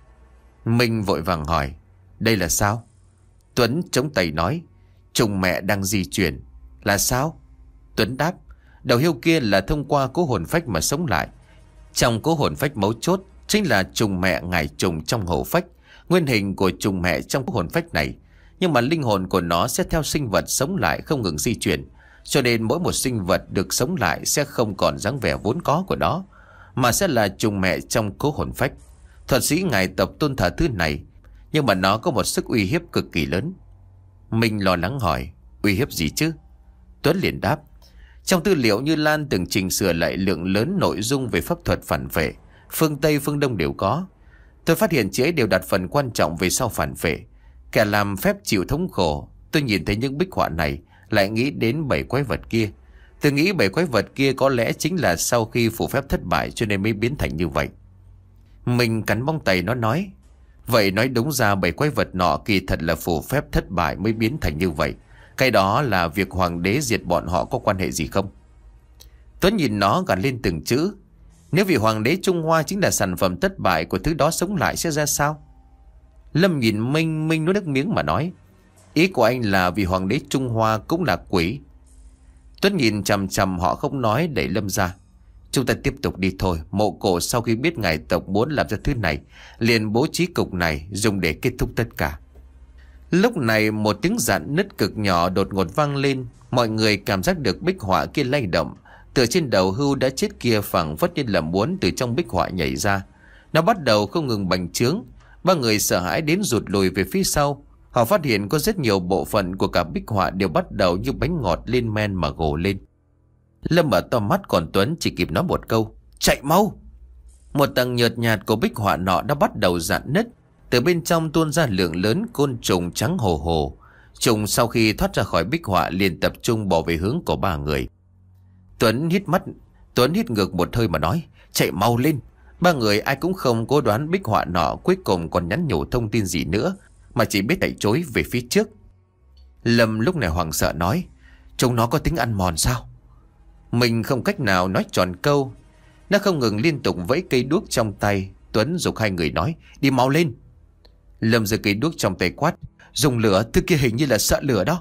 Minh vội vàng hỏi, đây là sao? Tuấn chống tay nói, trùng mẹ đang di chuyển. Là sao? Tuấn đáp, đầu hươu kia là thông qua cố hồn phách mà sống lại. Trong cố hồn phách mấu chốt chính là trùng mẹ ngài trùng trong hổ phách, nguyên hình của trùng mẹ trong cố hồn phách này. Nhưng mà linh hồn của nó sẽ theo sinh vật sống lại không ngừng di chuyển, cho nên mỗi một sinh vật được sống lại sẽ không còn dáng vẻ vốn có của nó, mà sẽ là trùng mẹ trong cố hồn phách. Thuật sĩ ngài tập tôn thờ thứ này, nhưng mà nó có một sức uy hiếp cực kỳ lớn. Mình lo lắng hỏi, uy hiếp gì chứ? Tuấn liền đáp, trong tư liệu Như Lan từng chỉnh sửa lại lượng lớn nội dung về pháp thuật phản vệ, phương Tây phương Đông đều có. Tôi phát hiện chị ấy đều đặt phần quan trọng về sau phản vệ. Kẻ làm phép chịu thống khổ. Tôi nhìn thấy những bích họa này lại nghĩ đến bảy quái vật kia. Tôi nghĩ bảy quái vật kia có lẽ chính là sau khi phù phép thất bại cho nên mới biến thành như vậy. Mình cắn bông tay nó nói, vậy nói đúng ra bảy quái vật nọ kỳ thật là phù phép thất bại mới biến thành như vậy. Cái đó là việc hoàng đế diệt bọn họ có quan hệ gì không? Tuấn nhìn nó gằn lên từng chữ, nếu vì hoàng đế Trung Hoa chính là sản phẩm thất bại của thứ đó sống lại sẽ ra sao? Lâm nhìn Minh, Minh nuốt nước miếng mà nói, ý của anh là vì hoàng đế Trung Hoa cũng là quỷ. Tuấn nhìn chằm chằm họ không nói, đẩy Lâm ra. Chúng ta tiếp tục đi thôi. Mộ cổ sau khi biết ngài tộc muốn làm ra thứ này, liền bố trí cục này dùng để kết thúc tất cả. Lúc này một tiếng rạn nứt cực nhỏ đột ngột vang lên. Mọi người cảm giác được bích họa kia lay động. Từ trên đầu hươu đã chết kia phảng phất như là muốn từ trong bích họa nhảy ra. Nó bắt đầu không ngừng bành trướng. Ba người sợ hãi đến rụt lùi về phía sau. Họ phát hiện có rất nhiều bộ phận của cả bích họa đều bắt đầu như bánh ngọt lên men mà gồ lên. Lâm mở to mắt, còn Tuấn chỉ kịp nói một câu, chạy mau. Một tầng nhợt nhạt của bích họa nọ đã bắt đầu rạn nứt. Từ bên trong tuôn ra lượng lớn côn trùng trắng hồ hồ. Trùng sau khi thoát ra khỏi bích họa liền tập trung bỏ về hướng của ba người. Tuấn hít mắt, Tuấn hít ngược một hơi mà nói, chạy mau lên. Ba người ai cũng không cố đoán bích họa nọ cuối cùng còn nhắn nhủ thông tin gì nữa, mà chỉ biết chạy trối về phía trước. Lâm lúc này hoảng sợ nói, chúng nó có tính ăn mòn sao? Mình không cách nào nói tròn câu. Nó không ngừng liên tục vẫy cây đuốc trong tay. Tuấn giục hai người nói, đi mau lên. Lâm giơ cây đuốc trong tay quát, dùng lửa, thứ kia hình như là sợ lửa đó.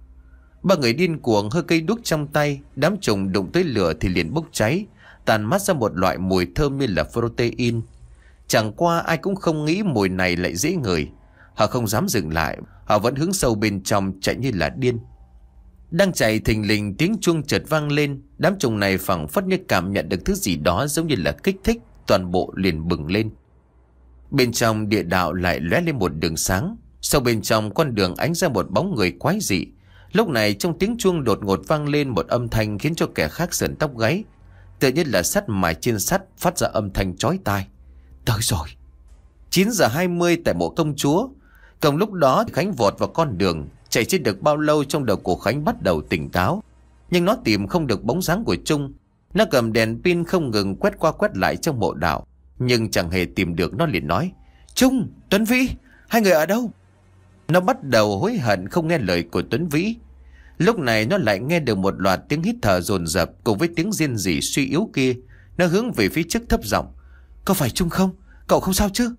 Ba người điên cuồng hơ cây đuốc trong tay. Đám trùng đụng tới lửa thì liền bốc cháy, tàn mát ra một loại mùi thơm như là protein. Chẳng qua ai cũng không nghĩ mùi này lại dễ ngửi. Họ không dám dừng lại, họ vẫn hướng sâu bên trong chạy như là điên. Đang chạy thình lình tiếng chuông chợt vang lên. Đám trùng này phảng phất như cảm nhận được thứ gì đó giống như là kích thích, toàn bộ liền bừng lên. Bên trong địa đạo lại lóe lên một đường sáng. Sau bên trong con đường ánh ra một bóng người quái dị. Lúc này trong tiếng chuông đột ngột vang lên một âm thanh khiến cho kẻ khác sởn tóc gáy. Tự nhiên là sắt mài trên sắt phát ra âm thanh chói tai. Tới rồi. chín giờ hai mươi tại mộ công chúa. Cùng lúc đó Khánh vọt vào con đường. Chạy chưa được bao lâu trong đầu của Khánh bắt đầu tỉnh táo. Nhưng nó tìm không được bóng dáng của Trung. Nó cầm đèn pin không ngừng quét qua quét lại trong mộ đạo, nhưng chẳng hề tìm được. Nó liền nói, Trung, Tuấn Vĩ, hai người ở đâu? Nó bắt đầu hối hận không nghe lời của Tuấn Vĩ. Lúc này nó lại nghe được một loạt tiếng hít thở dồn dập cùng với tiếng rên rỉ suy yếu kia. Nó hướng về phía trước thấp giọng, có phải Trung không? Cậu không sao chứ?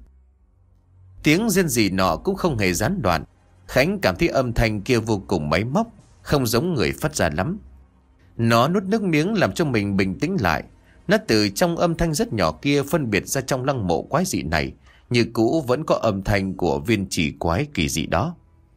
Tiếng rên rỉ nọ cũng không hề gián đoạn. Khánh cảm thấy âm thanh kia vô cùng máy móc, không giống người phát ra lắm. Nó nuốt nước miếng làm cho mình bình tĩnh lại. Nó từ trong âm thanh rất nhỏ kia phân biệt ra trong lăng mộ quái dị này như cũ vẫn có âm thanh của viên chỉ quái kỳ dị đó.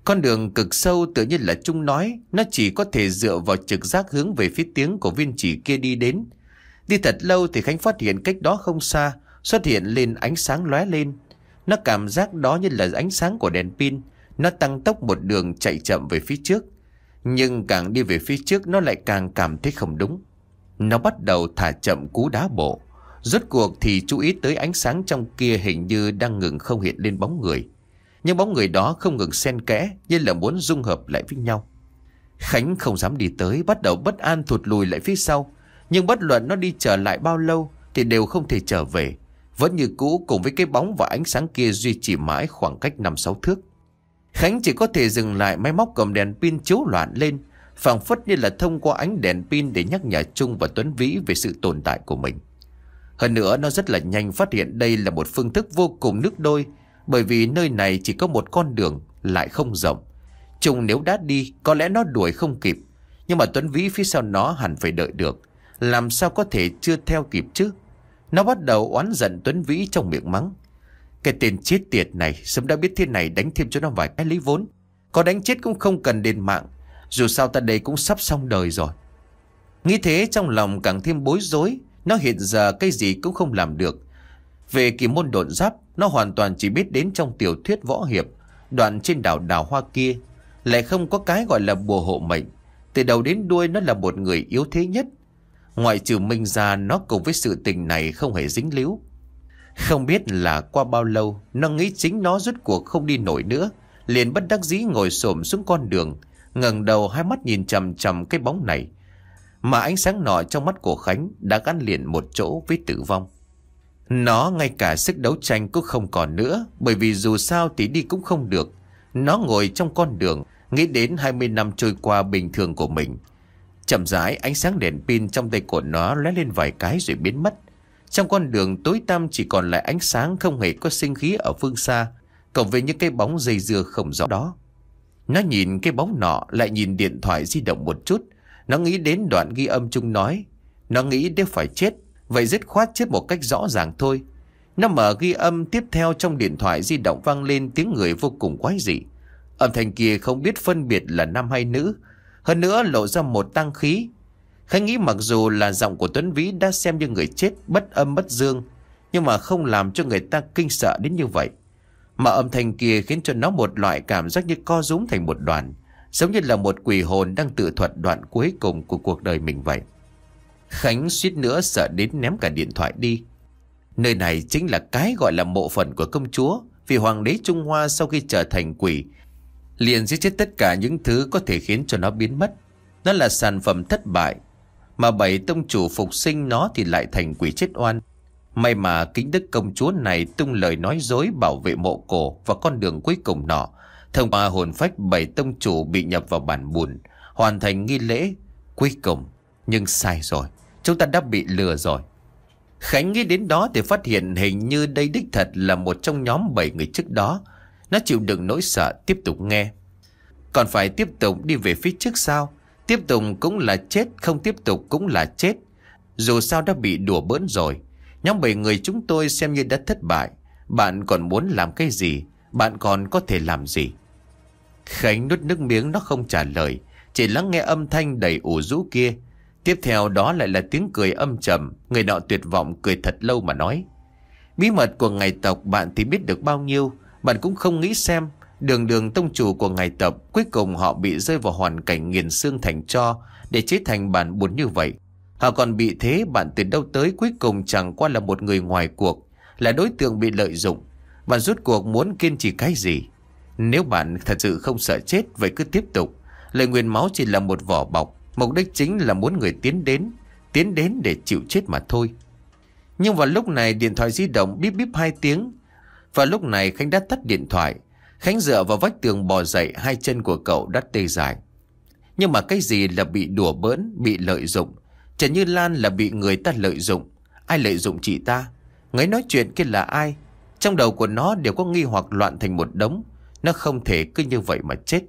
Con đường cực sâu tự nhiên là Trung nói, nó chỉ có thể dựa vào trực giác hướng về phía tiếng của viên chỉ kia đi đến. Đi thật lâu thì Khánh phát hiện cách đó không xa xuất hiện lên ánh sáng lóe lên. Nó cảm giác đó như là ánh sáng của đèn pin. Nó tăng tốc một đường chạy chậm về phía trước. Nhưng càng đi về phía trước nó lại càng cảm thấy không đúng. Nó bắt đầu thả chậm cú đá bộ. Rốt cuộc thì chú ý tới ánh sáng trong kia hình như đang ngừng không hiện lên bóng người. Nhưng bóng người đó không ngừng xen kẽ như là muốn dung hợp lại với nhau. Khánh không dám đi tới, bắt đầu bất an thụt lùi lại phía sau. Nhưng bất luận nó đi trở lại bao lâu thì đều không thể trở về. Vẫn như cũ cùng với cái bóng và ánh sáng kia duy trì mãi khoảng cách năm sáu thước. Khánh chỉ có thể dừng lại, máy móc cầm đèn pin chiếu loạn lên, phảng phất như là thông qua ánh đèn pin để nhắc nhở Trung và Tuấn Vĩ về sự tồn tại của mình. Hơn nữa nó rất là nhanh phát hiện đây là một phương thức vô cùng nước đôi, bởi vì nơi này chỉ có một con đường lại không rộng. Trung nếu đã đi có lẽ nó đuổi không kịp, nhưng mà Tuấn Vĩ phía sau nó hẳn phải đợi được. Làm sao có thể chưa theo kịp chứ? Nó bắt đầu oán giận Tuấn Vĩ trong miệng mắng. Cái tên chết tiệt này, sớm đã biết thế này đánh thêm cho nó vài cái lấy vốn. Có đánh chết cũng không cần đền mạng. Dù sao ta đây cũng sắp xong đời rồi. Nghĩ thế trong lòng càng thêm bối rối. Nó hiện giờ cái gì cũng không làm được. Về kỳ môn độn giáp, nó hoàn toàn chỉ biết đến trong tiểu thuyết võ hiệp. Đoạn trên đảo đào hoa kia lại không có cái gọi là bùa hộ mệnh. Từ đầu đến đuôi nó là một người yếu thế nhất. Ngoại trừ Minh ra, nó cùng với sự tình này không hề dính líu. Không biết là qua bao lâu, nó nghĩ chính nó rốt cuộc không đi nổi nữa, liền bất đắc dĩ ngồi xổm xuống con đường, ngẩng đầu hai mắt nhìn chằm chằm cái bóng này. Mà ánh sáng nọ trong mắt của Khánh đã gắn liền một chỗ với tử vong. Nó ngay cả sức đấu tranh cũng không còn nữa, bởi vì dù sao thì đi cũng không được. Nó ngồi trong con đường, nghĩ đến hai mươi năm trôi qua bình thường của mình. Chậm rãi ánh sáng đèn pin trong tay của nó lóe lên vài cái rồi biến mất. Trong con đường tối tăm chỉ còn lại ánh sáng không hề có sinh khí ở phương xa, cộng với những cái bóng dây dưa không rõ đó. Nó nhìn cái bóng nọ, lại nhìn điện thoại di động một chút. Nó nghĩ đến đoạn ghi âm Trung nói. Nó nghĩ nếu phải chết, vậy dứt khoát chết một cách rõ ràng thôi. Nó mở ghi âm, tiếp theo trong điện thoại di động vang lên tiếng người vô cùng quái dị. Âm thanh kia không biết phân biệt là nam hay nữ, hơn nữa lộ ra một tang khí. Khánh nghĩ mặc dù là giọng của Tuấn Vĩ đã xem như người chết bất âm bất dương, nhưng mà không làm cho người ta kinh sợ đến như vậy. Mà âm thanh kia khiến cho nó một loại cảm giác như co rúm thành một đoàn, giống như là một quỷ hồn đang tự thuật đoạn cuối cùng của cuộc đời mình vậy. Khánh suýt nữa sợ đến ném cả điện thoại đi. Nơi này chính là cái gọi là mộ phần của công chúa, vì hoàng đế Trung Hoa sau khi trở thành quỷ liền giết chết tất cả những thứ có thể khiến cho nó biến mất. Nó là sản phẩm thất bại, mà bảy tông chủ phục sinh nó thì lại thành quỷ chết oan. May mà Kính Đức công chúa này tung lời nói dối bảo vệ mộ cổ và con đường cuối cùng nọ, thông qua hồn phách bảy tông chủ bị nhập vào bản bùn, hoàn thành nghi lễ cuối cùng. Nhưng sai rồi, chúng ta đã bị lừa rồi. Khánh nghĩ đến đó thì phát hiện hình như đây đích thật là một trong nhóm bảy người trước đó. Nó chịu đựng nỗi sợ tiếp tục nghe. Còn phải tiếp tục đi về phía trước sao? Tiếp tục cũng là chết, không tiếp tục cũng là chết. Dù sao đã bị đùa bỡn rồi. Nhóm bảy người chúng tôi xem như đã thất bại. Bạn còn muốn làm cái gì? Bạn còn có thể làm gì? Khánh nuốt nước miếng, nó không trả lời, chỉ lắng nghe âm thanh đầy ủ rũ kia. Tiếp theo đó lại là tiếng cười âm trầm. Người nọ tuyệt vọng cười thật lâu mà nói. Bí mật của ngài tộc bạn thì biết được bao nhiêu. Bạn cũng không nghĩ xem, đường đường tông chủ của ngài tộc, cuối cùng họ bị rơi vào hoàn cảnh nghiền xương thành tro để chế thành bản bùn như vậy. Họ còn bị thế, bạn từ đâu tới cuối cùng chẳng qua là một người ngoài cuộc, là đối tượng bị lợi dụng. Bạn rốt cuộc muốn kiên trì cái gì? Nếu bạn thật sự không sợ chết, vậy cứ tiếp tục. Lời nguyền máu chỉ là một vỏ bọc, mục đích chính là muốn người tiến đến, tiến đến để chịu chết mà thôi. Nhưng vào lúc này điện thoại di động bíp bíp hai tiếng. Và lúc này Khánh đã tắt điện thoại. Khánh dựa vào vách tường bò dậy, hai chân của cậu đã tê dại. Nhưng mà cái gì là bị đùa bỡn, bị lợi dụng? Trần Như Lan là bị người ta lợi dụng. Ai lợi dụng chị ta? Người nói chuyện kia là ai? Trong đầu của nó đều có nghi hoặc loạn thành một đống. Nó không thể cứ như vậy mà chết.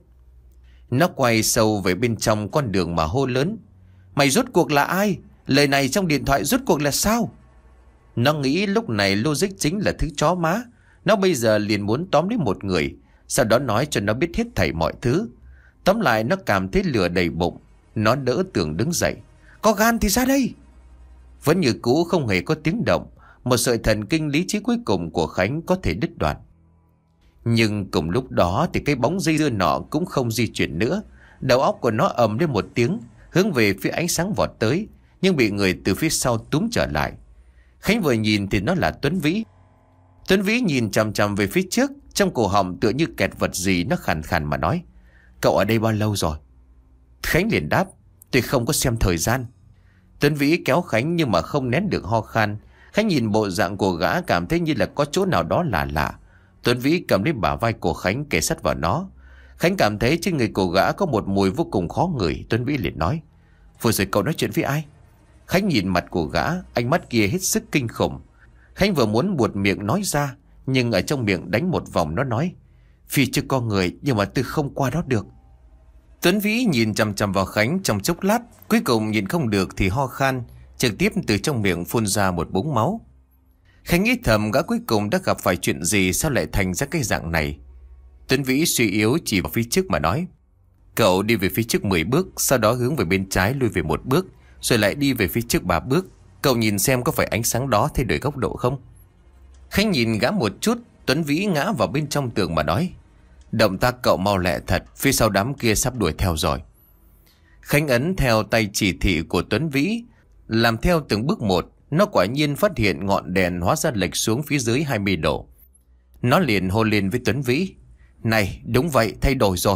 Nó quay sâu về bên trong con đường mà hô lớn. Mày rốt cuộc là ai? Lời này trong điện thoại rốt cuộc là sao? Nó nghĩ lúc này logic chính là thứ chó má. Nó bây giờ liền muốn tóm lấy một người, sau đó nói cho nó biết hết thảy mọi thứ. Tóm lại nó cảm thấy lửa đầy bụng. Nó đỡ Tường đứng dậy. Có gan thì ra đây. Vẫn như cũ không hề có tiếng động. Một sợi thần kinh lý trí cuối cùng của Khánh có thể đứt đoạn. Nhưng cùng lúc đó thì cái bóng dây dưa nọ cũng không di chuyển nữa. Đầu óc của nó ầm lên một tiếng, hướng về phía ánh sáng vọt tới, nhưng bị người từ phía sau túm trở lại. Khánh vừa nhìn thì nó là Tuấn Vĩ. Tuấn Vĩ nhìn chằm chằm về phía trước, trong cổ họng tựa như kẹt vật gì. Nó khàn khàn mà nói: Cậu ở đây bao lâu rồi? Khánh liền đáp: Tôi không có xem thời gian. Tuấn Vĩ kéo Khánh nhưng mà không nén được ho khan. Khánh nhìn bộ dạng của gã cảm thấy như là có chỗ nào đó lạ lạ. Tuấn Vĩ cầm lấy bả vai của Khánh kề sát vào nó. Khánh cảm thấy trên người của gã có một mùi vô cùng khó ngửi. Tuấn Vĩ liền nói: Vừa rồi cậu nói chuyện với ai? Khánh nhìn mặt của gã, ánh mắt kia hết sức kinh khủng. Khánh vừa muốn buột miệng nói ra, nhưng ở trong miệng đánh một vòng nó nói: Phía trước có người nhưng mà tôi không qua đó được. Tuấn Vĩ nhìn chằm chằm vào Khánh trong chốc lát, cuối cùng nhìn không được thì ho khan, trực tiếp từ trong miệng phun ra một búng máu. Khánh nghĩ thầm gã cuối cùng đã gặp phải chuyện gì sao lại thành ra cái dạng này. Tuấn Vĩ suy yếu chỉ vào phía trước mà nói: Cậu đi về phía trước mười bước, sau đó hướng về bên trái lui về một bước, rồi lại đi về phía trước ba bước. Cậu nhìn xem có phải ánh sáng đó thay đổi góc độ không? Khánh nhìn gã một chút. Tuấn Vĩ ngã vào bên trong tường mà nói: Động tác cậu mau lẹ thật, phía sau đám kia sắp đuổi theo rồi. Khánh ấn theo tay chỉ thị của Tuấn Vĩ, làm theo từng bước một. Nó quả nhiên phát hiện ngọn đèn hóa ra lệch xuống phía dưới hai mươi độ. Nó liền hô lên với Tuấn Vĩ: Này, đúng vậy, thay đổi rồi.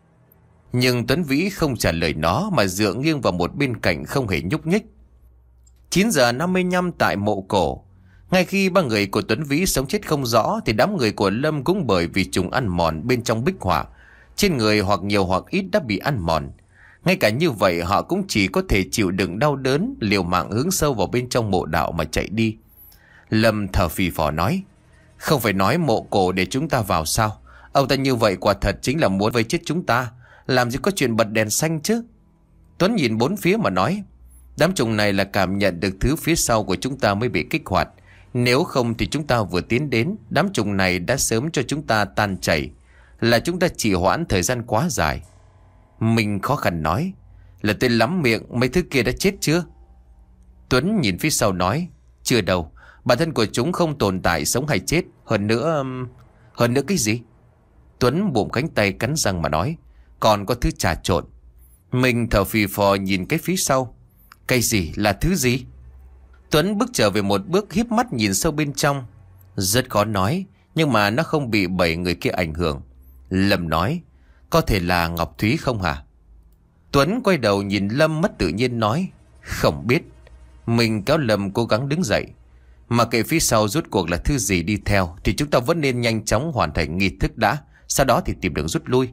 Nhưng Tuấn Vĩ không trả lời nó mà dựa nghiêng vào một bên cạnh không hề nhúc nhích. Chín giờ năm mươi lăm tại mộ cổ. Ngay khi ba người của Tuấn Vĩ sống chết không rõ thì đám người của Lâm cũng bởi vì trùng ăn mòn bên trong bích hỏa, trên người hoặc nhiều hoặc ít đã bị ăn mòn. Ngay cả như vậy họ cũng chỉ có thể chịu đựng đau đớn, liều mạng hướng sâu vào bên trong mộ đạo mà chạy đi. Lâm thở phì phò nói: Không phải nói mộ cổ để chúng ta vào sao? Ông ta như vậy quả thật chính là muốn vây chết chúng ta. Làm gì có chuyện bật đèn xanh chứ? Tuấn nhìn bốn phía mà nói: Đám trùng này là cảm nhận được thứ phía sau của chúng ta mới bị kích hoạt. Nếu không thì chúng ta vừa tiến đến, đám trùng này đã sớm cho chúng ta tan chảy. Là chúng ta trì hoãn thời gian quá dài. Mình khó khăn nói: Là tôi lắm miệng, mấy thứ kia đã chết chưa? Tuấn nhìn phía sau nói: Chưa đâu, bản thân của chúng không tồn tại sống hay chết. Hơn nữa... Hơn nữa cái gì? Tuấn bụng cánh tay cắn răng mà nói: Còn có thứ trà trộn. Mình thở phì phò nhìn cái phía sau. Cái gì? Là thứ gì? Tuấn bước trở về một bước, híp mắt nhìn sâu bên trong. Rất khó nói, nhưng mà nó không bị bảy người kia ảnh hưởng. Lâm nói: Có thể là Ngọc Thúy không hả? Tuấn quay đầu nhìn Lâm mất tự nhiên nói: Không biết. Mình kéo Lâm cố gắng đứng dậy. Mà kệ phía sau rút cuộc là thứ gì đi theo thì chúng ta vẫn nên nhanh chóng hoàn thành nghi thức đã, sau đó thì tìm đường rút lui.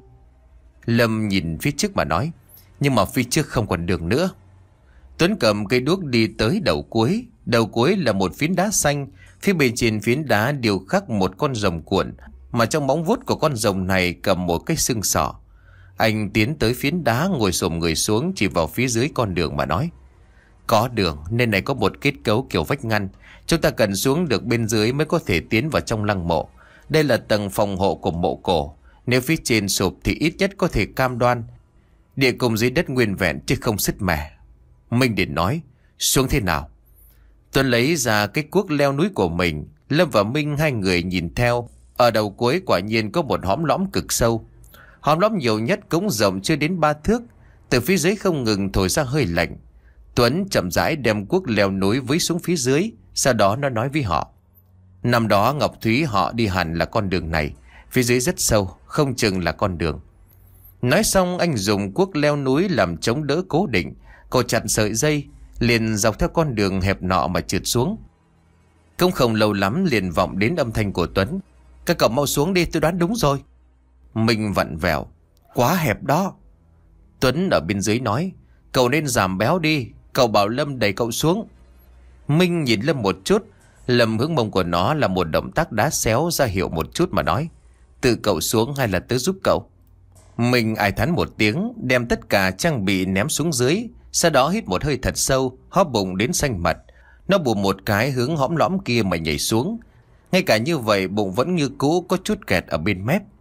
Lâm nhìn phía trước mà nói: Nhưng mà phía trước không còn đường nữa. Tuấn cầm cây đuốc đi tới đầu cuối. Đầu cuối là một phiến đá xanh. Phía bên trên phiến đá điêu khắc một con rồng cuộn, mà trong móng vuốt của con rồng này cầm một cái xương sọ. Anh tiến tới phiến đá, ngồi xổm người xuống chỉ vào phía dưới con đường mà nói: Có đường, nên này có một kết cấu kiểu vách ngăn. Chúng ta cần xuống được bên dưới mới có thể tiến vào trong lăng mộ. Đây là tầng phòng hộ của mộ cổ. Nếu phía trên sụp thì ít nhất có thể cam đoan địa cùng dưới đất nguyên vẹn chứ không sứt mẻ. Minh Điền nói: Xuống thế nào? Tuấn lấy ra cái cuốc leo núi của mình. Lâm và Minh hai người nhìn theo. Ở đầu cuối quả nhiên có một hõm lõm cực sâu. Hõm lõm nhiều nhất cũng rộng chưa đến ba thước. Từ phía dưới không ngừng thổi ra hơi lạnh. Tuấn chậm rãi đem cuốc leo núi với xuống phía dưới. Sau đó nó nói với họ: Năm đó Ngọc Thúy họ đi hẳn là con đường này. Phía dưới rất sâu, không chừng là con đường. Nói xong anh dùng cuốc leo núi làm chống đỡ cố định, cột chặt sợi dây, liền dọc theo con đường hẹp nọ mà trượt xuống. Cũng không lâu lắm liền vọng đến âm thanh của Tuấn: Các cậu mau xuống đi, tôi đoán đúng rồi. Mình vặn vẹo: Quá hẹp đó. Tuấn ở bên dưới nói: Cậu nên giảm béo đi. Cậu bảo Lâm đẩy cậu xuống. Minh nhìn Lâm một chút. Lâm hướng mông của nó là một động tác đá xéo ra hiệu một chút mà nói: Tự cậu xuống hay là tớ giúp cậu? Mình ai thán một tiếng, đem tất cả trang bị ném xuống dưới. Sau đó hít một hơi thật sâu, hóp bụng đến xanh mặt. Nó bù một cái hướng hõm lõm kia mà nhảy xuống. Ngay cả như vậy bụng vẫn như cũ có chút kẹt ở bên mép.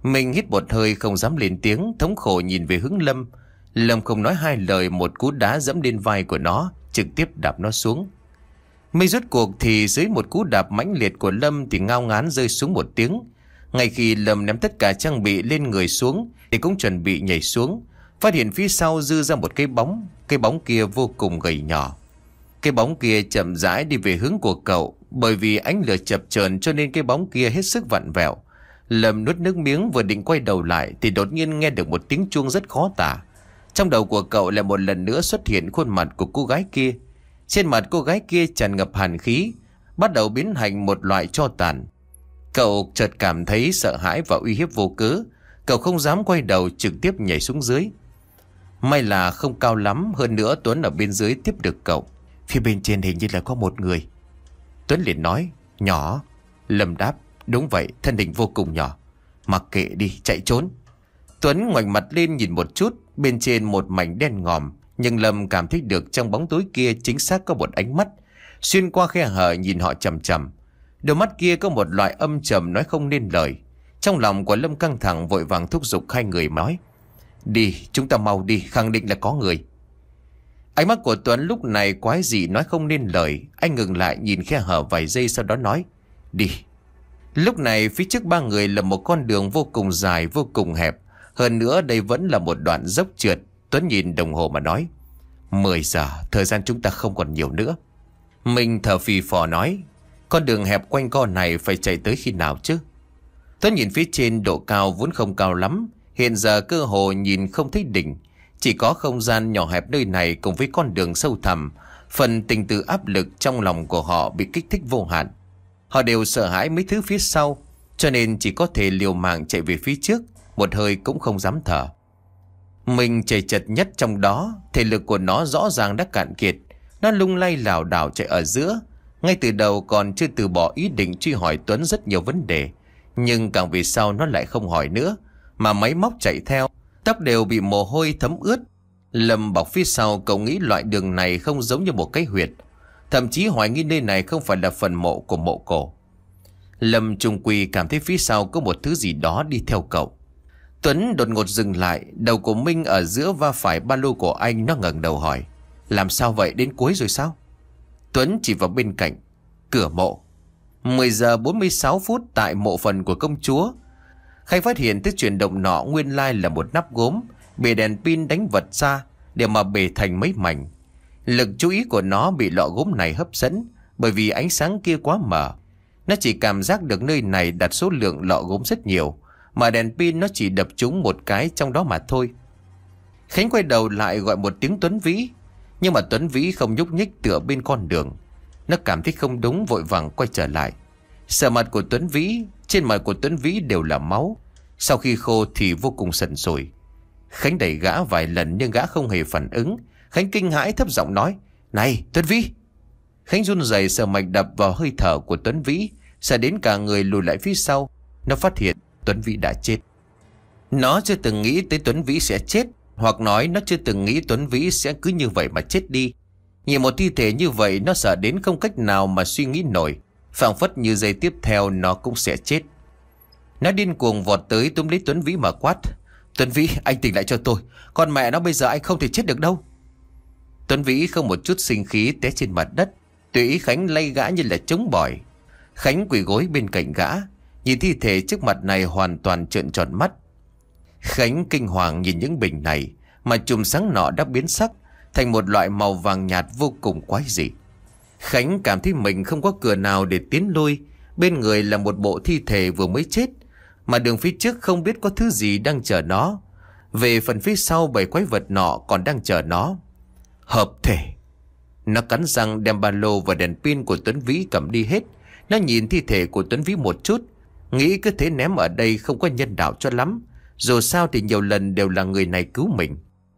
Mình hít một hơi không dám lên tiếng, thống khổ nhìn về hướng Lâm. Lâm không nói hai lời, một cú đá dẫm lên vai của nó, trực tiếp đạp nó xuống. Mấy rốt cuộc thì dưới một cú đạp mãnh liệt của Lâm thì ngao ngán rơi xuống một tiếng. Ngay khi Lâm ném tất cả trang bị lên người xuống thì cũng chuẩn bị nhảy xuống, phát hiện phía sau dư ra một cái bóng. Cái bóng kia vô cùng gầy nhỏ. Cái bóng kia chậm rãi đi về hướng của cậu. Bởi vì ánh lửa chập chờn cho nên cái bóng kia hết sức vặn vẹo. Lâm nuốt nước miếng vừa định quay đầu lại thì đột nhiên nghe được một tiếng chuông rất khó tả. Trong đầu của cậu lại một lần nữa xuất hiện khuôn mặt của cô gái kia. Trên mặt cô gái kia tràn ngập hàn khí, bắt đầu biến thành một loại tro tàn. Cậu chợt cảm thấy sợ hãi và uy hiếp vô cớ. Cậu không dám quay đầu, trực tiếp nhảy xuống dưới. May là không cao lắm, hơn nữa Tuấn ở bên dưới tiếp được cậu. Phía bên trên hình như là có một người. Tuấn liền nói, nhỏ. Lâm đáp, đúng vậy, thân hình vô cùng nhỏ. Mặc kệ đi, chạy trốn. Tuấn ngoảnh mặt lên nhìn một chút, bên trên một mảnh đen ngòm. Nhưng Lâm cảm thấy được trong bóng tối kia chính xác có một ánh mắt xuyên qua khe hở nhìn họ chằm chằm. Đôi mắt kia có một loại âm trầm nói không nên lời. Trong lòng của Lâm căng thẳng, vội vàng thúc giục hai người nói, đi, chúng ta mau đi, khẳng định là có người. Ánh mắt của Tuấn lúc này quái dị nói không nên lời. Anh ngừng lại nhìn khe hở vài giây, sau đó nói, đi. Lúc này phía trước ba người là một con đường vô cùng dài, vô cùng hẹp. Hơn nữa đây vẫn là một đoạn dốc trượt. Tuấn nhìn đồng hồ mà nói, mười giờ, thời gian chúng ta không còn nhiều nữa. Mình thở phì phò nói, con đường hẹp quanh co này phải chạy tới khi nào chứ? Tuấn nhìn phía trên, độ cao vốn không cao lắm, hiện giờ cơ hồ nhìn không thấy đỉnh. Chỉ có không gian nhỏ hẹp nơi này cùng với con đường sâu thẳm. Phần tình tự áp lực trong lòng của họ bị kích thích vô hạn. Họ đều sợ hãi mấy thứ phía sau, cho nên chỉ có thể liều mạng chạy về phía trước, một hơi cũng không dám thở. Mình chạy chật nhất trong đó, thể lực của nó rõ ràng đã cạn kiệt. Nó lung lay lảo đảo chạy ở giữa. Ngay từ đầu còn chưa từ bỏ ý định truy hỏi Tuấn rất nhiều vấn đề, nhưng càng về sau nó lại không hỏi nữa, mà máy móc chạy theo, tóc đều bị mồ hôi thấm ướt. Lâm bọc phía sau, cậu nghĩ loại đường này không giống như một cái huyệt, thậm chí hoài nghi nơi này không phải là phần mộ của mộ cổ. Lâm trung quy cảm thấy phía sau có một thứ gì đó đi theo cậu. Tuấn đột ngột dừng lại, đầu của Minh ở giữa va phải ba lô của anh. Nó ngẩng đầu hỏi, làm sao vậy, đến cuối rồi sao? Tuấn chỉ vào bên cạnh, cửa mộ. Mười giờ bốn mươi sáu phút tại mộ phần của công chúa. Khanh phát hiện thứ chuyển động nọ nguyên lai là một nắp gốm bị đèn pin đánh vật ra để mà bể thành mấy mảnh. Lực chú ý của nó bị lọ gốm này hấp dẫn, bởi vì ánh sáng kia quá mờ. Nó chỉ cảm giác được nơi này đặt số lượng lọ gốm rất nhiều, mà đèn pin nó chỉ đập trúng một cái trong đó mà thôi. Khánh quay đầu lại gọi một tiếng Tuấn Vĩ, nhưng mà Tuấn Vĩ không nhúc nhích tựa bên con đường. Nó cảm thấy không đúng, vội vàng quay trở lại. Sờ mặt của Tuấn Vĩ, trên mặt của Tuấn Vĩ đều là máu, sau khi khô thì vô cùng sần sùi. Khánh đẩy gã vài lần nhưng gã không hề phản ứng. Khánh kinh hãi thấp giọng nói, này Tuấn Vĩ. Khánh run rẩy sờ mạch đập vào hơi thở của Tuấn Vĩ, sợ đến cả người lùi lại phía sau. Nó phát hiện Tuấn Vĩ đã chết. Nó chưa từng nghĩ tới Tuấn Vĩ sẽ chết, hoặc nói nó chưa từng nghĩ Tuấn Vĩ sẽ cứ như vậy mà chết đi. Nhìn một thi thể như vậy, nó sợ đến không cách nào mà suy nghĩ nổi, phảng phất như giây tiếp theo nó cũng sẽ chết. Nó điên cuồng vọt tới túm lấy Tuấn Vĩ mà quát, Tuấn Vĩ, anh tỉnh lại cho tôi, con mẹ nó bây giờ anh không thể chết được đâu. Tuấn Vĩ không một chút sinh khí té trên mặt đất, tùy ý Khánh lay gã như là trống bỏi. Khánh quỳ gối bên cạnh gã, nhìn thi thể trước mặt này hoàn toàn trợn tròn mắt. Khánh kinh hoàng nhìn những bình này, mà chùm sáng nọ đã biến sắc thành một loại màu vàng nhạt vô cùng quái dị. Khánh cảm thấy mình không có cửa nào để tiến lui. Bên người là một bộ thi thể vừa mới chết, mà đường phía trước không biết có thứ gì đang chờ nó. Về phần phía sau, bảy quái vật nọ còn đang chờ nó. Hợp thể. Nó cắn răng đem ba lô và đèn pin của Tuấn Vĩ cầm đi hết. Nó nhìn thi thể của Tuấn Vĩ một chút, nghĩ cứ thế ném ở đây không có nhân đạo cho lắm. Dù sao thì nhiều lần đều là người này cứu mình.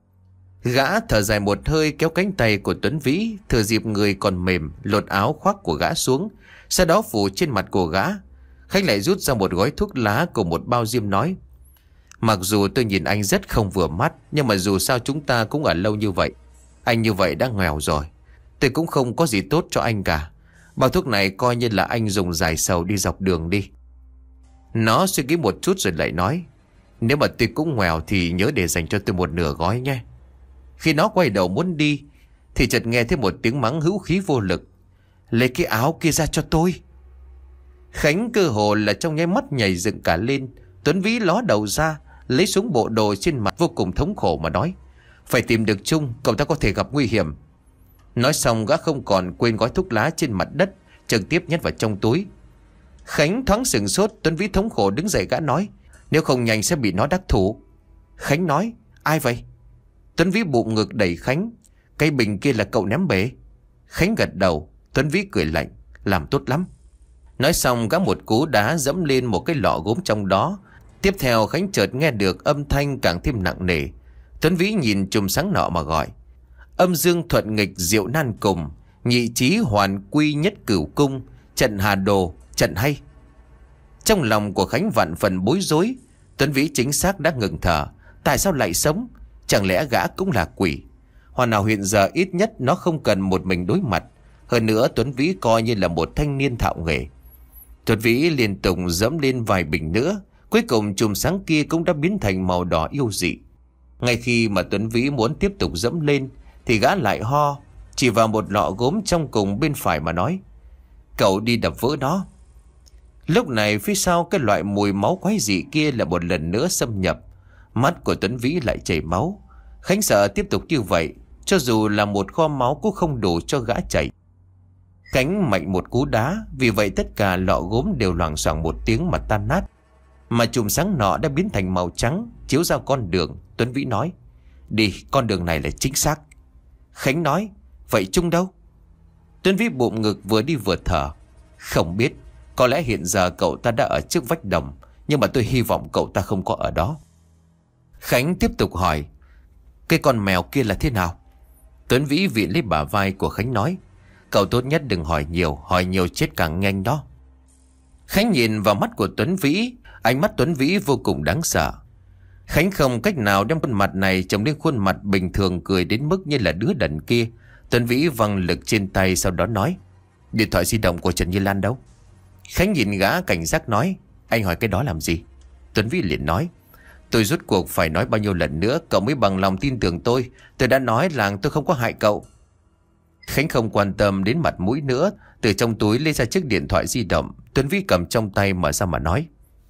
Gã thở dài một hơi, kéo cánh tay của Tuấn Vĩ, thừa dịp người còn mềm, lột áo khoác của gã xuống, sau đó phủ trên mặt của gã. Khánh lại rút ra một gói thuốc lá cùng một bao diêm nói, mặc dù tôi nhìn anh rất không vừa mắt, nhưng mà dù sao chúng ta cũng ở lâu như vậy. Anh như vậy đã nghèo rồi, tôi cũng không có gì tốt cho anh cả. Bao thuốc này coi như là anh dùng giải sầu đi dọc đường đi. Nó suy nghĩ một chút rồi lại nói, Nếu mà tôi cũng nghèo thì nhớ để dành cho tôi một nửa gói nhé. Khi nó quay đầu muốn đi thì chợt nghe thấy một tiếng mắng hữu khí vô lực. Lấy cái áo kia ra cho tôi. Khánh cơ hồ là trong nháy mắt nhảy dựng cả lên. Tuấn Vĩ ló đầu ra, lấy súng bộ đồ trên mặt vô cùng thống khổ mà nói: Phải tìm được Trung, cậu ta có thể gặp nguy hiểm. Nói xong gã không còn quên gói thuốc lá trên mặt đất, trực tiếp nhét vào trong túi. Khánh thoáng sửng sốt. Tuấn Vĩ thống khổ đứng dậy, gã nói: Nếu không nhanh sẽ bị nó đắc thủ. Khánh nói: Ai vậy? Tuấn Vĩ bụng ngực đẩy Khánh: Cái bình kia là cậu ném bể. Khánh gật đầu. Tuấn Vĩ cười lạnh: Làm tốt lắm. Nói xong gã một cú đá dẫm lên một cái lọ gốm trong đó. Tiếp theo Khánh chợt nghe được âm thanh càng thêm nặng nề. Tuấn Vĩ nhìn chùm sáng nọ mà gọi: Âm dương thuận nghịch diệu nan cùng, nhị chí hoàn quy nhất cửu cung, trận hà đồ, trận hay. Trong lòng của Khánh vạn phần bối rối. Tuấn Vĩ chính xác đã ngừng thở. Tại sao lại sống? Chẳng lẽ gã cũng là quỷ? Hoàn nào hiện giờ ít nhất nó không cần một mình đối mặt. Hơn nữa Tuấn Vĩ coi như là một thanh niên thạo nghề. Tuấn Vĩ liên tục dẫm lên vài bình nữa. Cuối cùng chùm sáng kia cũng đã biến thành màu đỏ yêu dị. Ngay khi mà Tuấn Vĩ muốn tiếp tục dẫm lên thì gã lại ho, chỉ vào một lọ gốm trong cùng bên phải mà nói: Cậu đi đập vỡ nó. Lúc này phía sau cái loại mùi máu quái dị kia là một lần nữa xâm nhập. Mắt của Tuấn Vĩ lại chảy máu. Khánh sợ tiếp tục như vậy, cho dù là một kho máu cũng không đủ cho gã chảy. Khánh mạnh một cú đá, vì vậy tất cả lọ gốm đều loảng xoảng một tiếng mà tan nát. Mà chùm sáng nọ đã biến thành màu trắng, chiếu ra con đường. Tuấn Vĩ nói: Đi, con đường này là chính xác. Khánh nói: Vậy Trung đâu? Tuấn Vĩ bụng ngực vừa đi vừa thở: Không biết, có lẽ hiện giờ cậu ta đã ở trước vách đồng, nhưng mà tôi hy vọng cậu ta không có ở đó. Khánh tiếp tục hỏi: Cái con mèo kia là thế nào? Tuấn Vĩ viện lấy bả vai của Khánh nói: Cậu tốt nhất đừng hỏi nhiều, hỏi nhiều chết càng nhanh đó. Khánh nhìn vào mắt của Tuấn Vĩ, ánh mắt Tuấn Vĩ vô cùng đáng sợ. Khánh không cách nào đem khuôn mặt này trồng lên khuôn mặt bình thường cười đến mức như là đứa đần kia. Tuấn Vĩ văng lực trên tay, sau đó nói: Điện thoại di động của Trần Như Lan đâu? Khánh nhìn gã cảnh giác nói: Anh hỏi cái đó làm gì? Tuấn Vĩ liền nói: Tôi rốt cuộc phải nói bao nhiêu lần nữa cậu mới bằng lòng tin tưởng tôi? Tôi đã nói là tôi không có hại cậu. Khánh không quan tâm đến mặt mũi nữa, từ trong túi lấy ra chiếc điện thoại di động. Tuấn Vĩ cầm trong tay mở ra mà nói: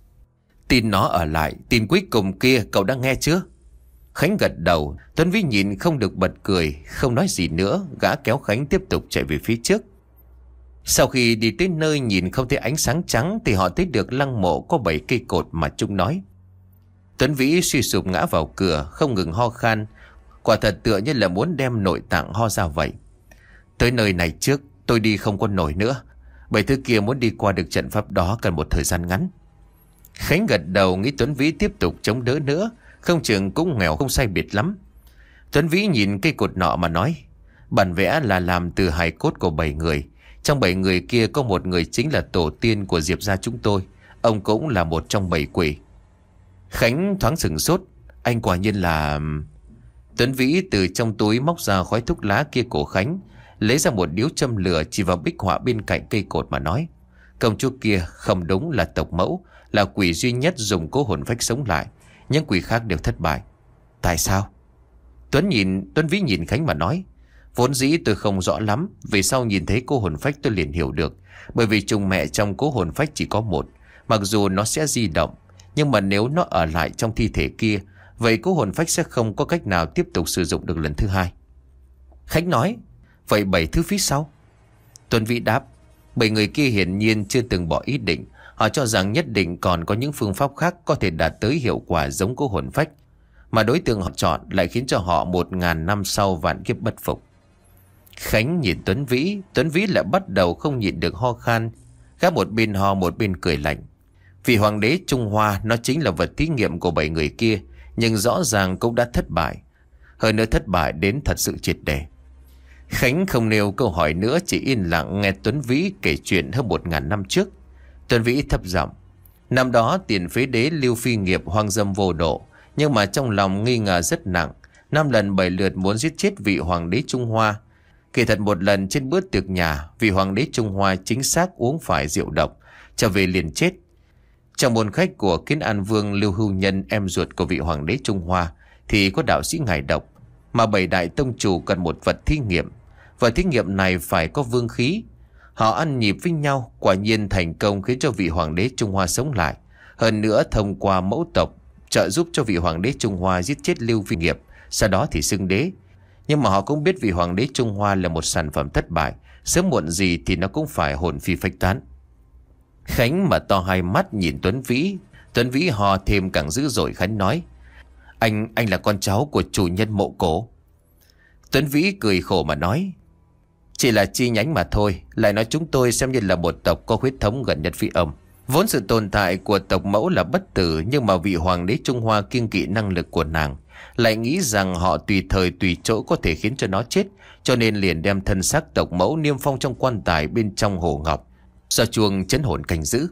Tin nó ở lại, tin cuối cùng kia cậu đã nghe chưa? Khánh gật đầu. Tuấn Vĩ nhìn không được bật cười, không nói gì nữa. Gã kéo Khánh tiếp tục chạy về phía trước. Sau khi đi tới nơi nhìn không thấy ánh sáng trắng thì họ thấy được lăng mộ có bảy cây cột mà Trung nói. Tuấn Vĩ suy sụp ngã vào cửa, không ngừng ho khan. Quả thật tựa như là muốn đem nội tạng ho ra vậy. Tới nơi này trước, tôi đi không có nổi nữa. Bảy thứ kia muốn đi qua được trận pháp đó cần một thời gian ngắn. Khánh gật đầu, nghĩ Tuấn Vĩ tiếp tục chống đỡ nữa, không chừng cũng nghèo không sai biệt lắm. Tuấn Vĩ nhìn cây cột nọ mà nói: Bản vẽ là làm từ hài cốt của bảy người. Trong bảy người kia có một người chính là tổ tiên của Diệp gia chúng tôi. Ông cũng là một trong bảy quỷ. Khánh thoáng sửng sốt. Anh quả nhiên là... Tuấn Vĩ từ trong túi móc ra khói thuốc lá kia của Khánh, lấy ra một điếu châm lửa chỉ vào bích họa bên cạnh cây cột mà nói: Công chúa kia không đúng là tộc mẫu, là quỷ duy nhất dùng cố hồn phách sống lại. Những quỷ khác đều thất bại. Tại sao? Tuấn nhìn Tuấn Vĩ nhìn Khánh mà nói: Vốn dĩ tôi không rõ lắm, về sau nhìn thấy cố hồn phách tôi liền hiểu được. Bởi vì trùng mẹ trong cố hồn phách chỉ có một. Mặc dù nó sẽ di động, nhưng mà nếu nó ở lại trong thi thể kia, vậy cố hồn phách sẽ không có cách nào tiếp tục sử dụng được lần thứ hai. Khánh nói: Vậy bảy thứ phía sau? Tuấn Vĩ đáp: Bảy người kia hiển nhiên chưa từng bỏ ý định. Họ cho rằng nhất định còn có những phương pháp khác có thể đạt tới hiệu quả giống cố hồn phách, mà đối tượng họ chọn lại khiến cho họ một ngàn năm sau vạn kiếp bất phục. Khánh nhìn Tuấn Vĩ. Tuấn Vĩ lại bắt đầu không nhịn được ho khan. Gã một bên ho một bên cười lạnh. Vì hoàng đế Trung Hoa nó chính là vật thí nghiệm của bảy người kia, nhưng rõ ràng cũng đã thất bại. Hơn nữa thất bại đến thật sự triệt để. Khánh không nêu câu hỏi nữa, chỉ yên lặng nghe Tuấn Vĩ kể chuyện hơn một ngàn năm trước. Tuấn Vĩ thấp giọng: Năm đó tiền phế đế Lưu Phi Nghiệp hoang dâm vô độ, nhưng mà trong lòng nghi ngờ rất nặng. Năm lần bảy lượt muốn giết chết vị hoàng đế Trung Hoa. Kỳ thật một lần trên bữa tiệc nhà, vị hoàng đế Trung Hoa chính xác uống phải rượu độc, trở về liền chết. Trong môn khách của Kiến An Vương Lưu Hưu Nhân, em ruột của vị hoàng đế Trung Hoa, thì có đạo sĩ Ngải Độc, mà bảy đại tông chủ cần một vật thí nghiệm. Vật thí nghiệm này phải có vương khí. Họ ăn nhịp với nhau, quả nhiên thành công khiến cho vị hoàng đế Trung Hoa sống lại. Hơn nữa thông qua mẫu tộc trợ giúp cho vị hoàng đế Trung Hoa giết chết Lưu Vi Nghiệp, sau đó thì xưng đế. Nhưng mà họ cũng biết vị hoàng đế Trung Hoa là một sản phẩm thất bại, sớm muộn gì thì nó cũng phải hồn phi phách tán. Khánh mà to hai mắt nhìn Tuấn Vĩ. Tuấn Vĩ hò thêm càng dữ dội. Khánh nói: Anh, anh là con cháu của chủ nhân mộ cổ. Tuấn Vĩ cười khổ mà nói: Chỉ là chi nhánh mà thôi. Lại nói chúng tôi xem như là một tộc có huyết thống gần nhất với ông. Vốn sự tồn tại của tộc mẫu là bất tử, nhưng mà vị hoàng đế Trung Hoa kiêng kỵ năng lực của nàng, lại nghĩ rằng họ tùy thời tùy chỗ có thể khiến cho nó chết, cho nên liền đem thân xác tộc mẫu niêm phong trong quan tài bên trong hồ ngọc, do chuông chấn hồn canh giữ.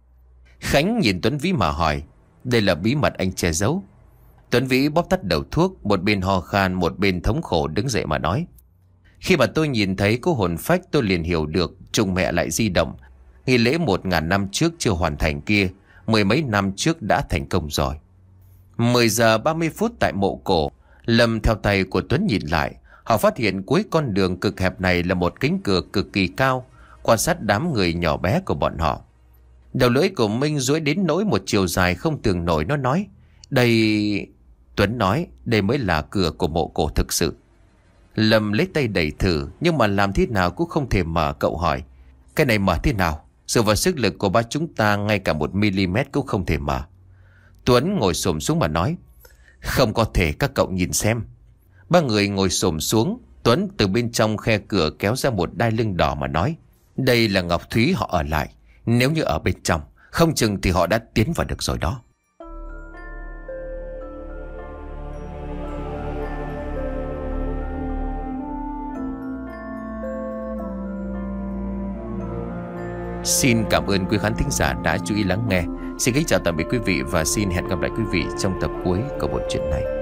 Khánh nhìn Tuấn Vĩ mà hỏi: Đây là bí mật anh che giấu? Tuấn Vĩ bóp tắt đầu thuốc, một bên ho khan một bên thống khổ đứng dậy mà nói: Khi mà tôi nhìn thấy cô hồn phách, tôi liền hiểu được trùng mẹ lại di động. Nghi lễ một ngàn năm trước chưa hoàn thành kia, mười mấy năm trước đã thành công rồi. Mười giờ ba mươi phút tại mộ cổ. Lâm theo tay của Tuấn nhìn lại. Họ phát hiện cuối con đường cực hẹp này là một cánh cửa cực kỳ cao. Quan sát đám người nhỏ bé của bọn họ, đầu lưỡi của Minh duỗi đến nỗi một chiều dài không tưởng nổi. Nó nói: Đây... Tuấn nói: Đây mới là cửa của mộ cổ thực sự. Lâm lấy tay đẩy thử, nhưng mà làm thế nào cũng không thể mở. Cậu hỏi: Cái này mở thế nào? Dựa vào sức lực của ba chúng ta, ngay cả một mm cũng không thể mở. Tuấn ngồi xổm xuống mà nói: Không có thể, các cậu nhìn xem. Ba người ngồi xổm xuống. Tuấn từ bên trong khe cửa kéo ra một đai lưng đỏ mà nói: Đây là ngọc thúy họ ở lại. Nếu như ở bên trong, không chừng thì họ đã tiến vào được rồi đó. Xin cảm ơn quý khán thính giả đã chú ý lắng nghe. Xin kính chào tạm biệt quý vị và xin hẹn gặp lại quý vị trong tập cuối của bộ truyện này.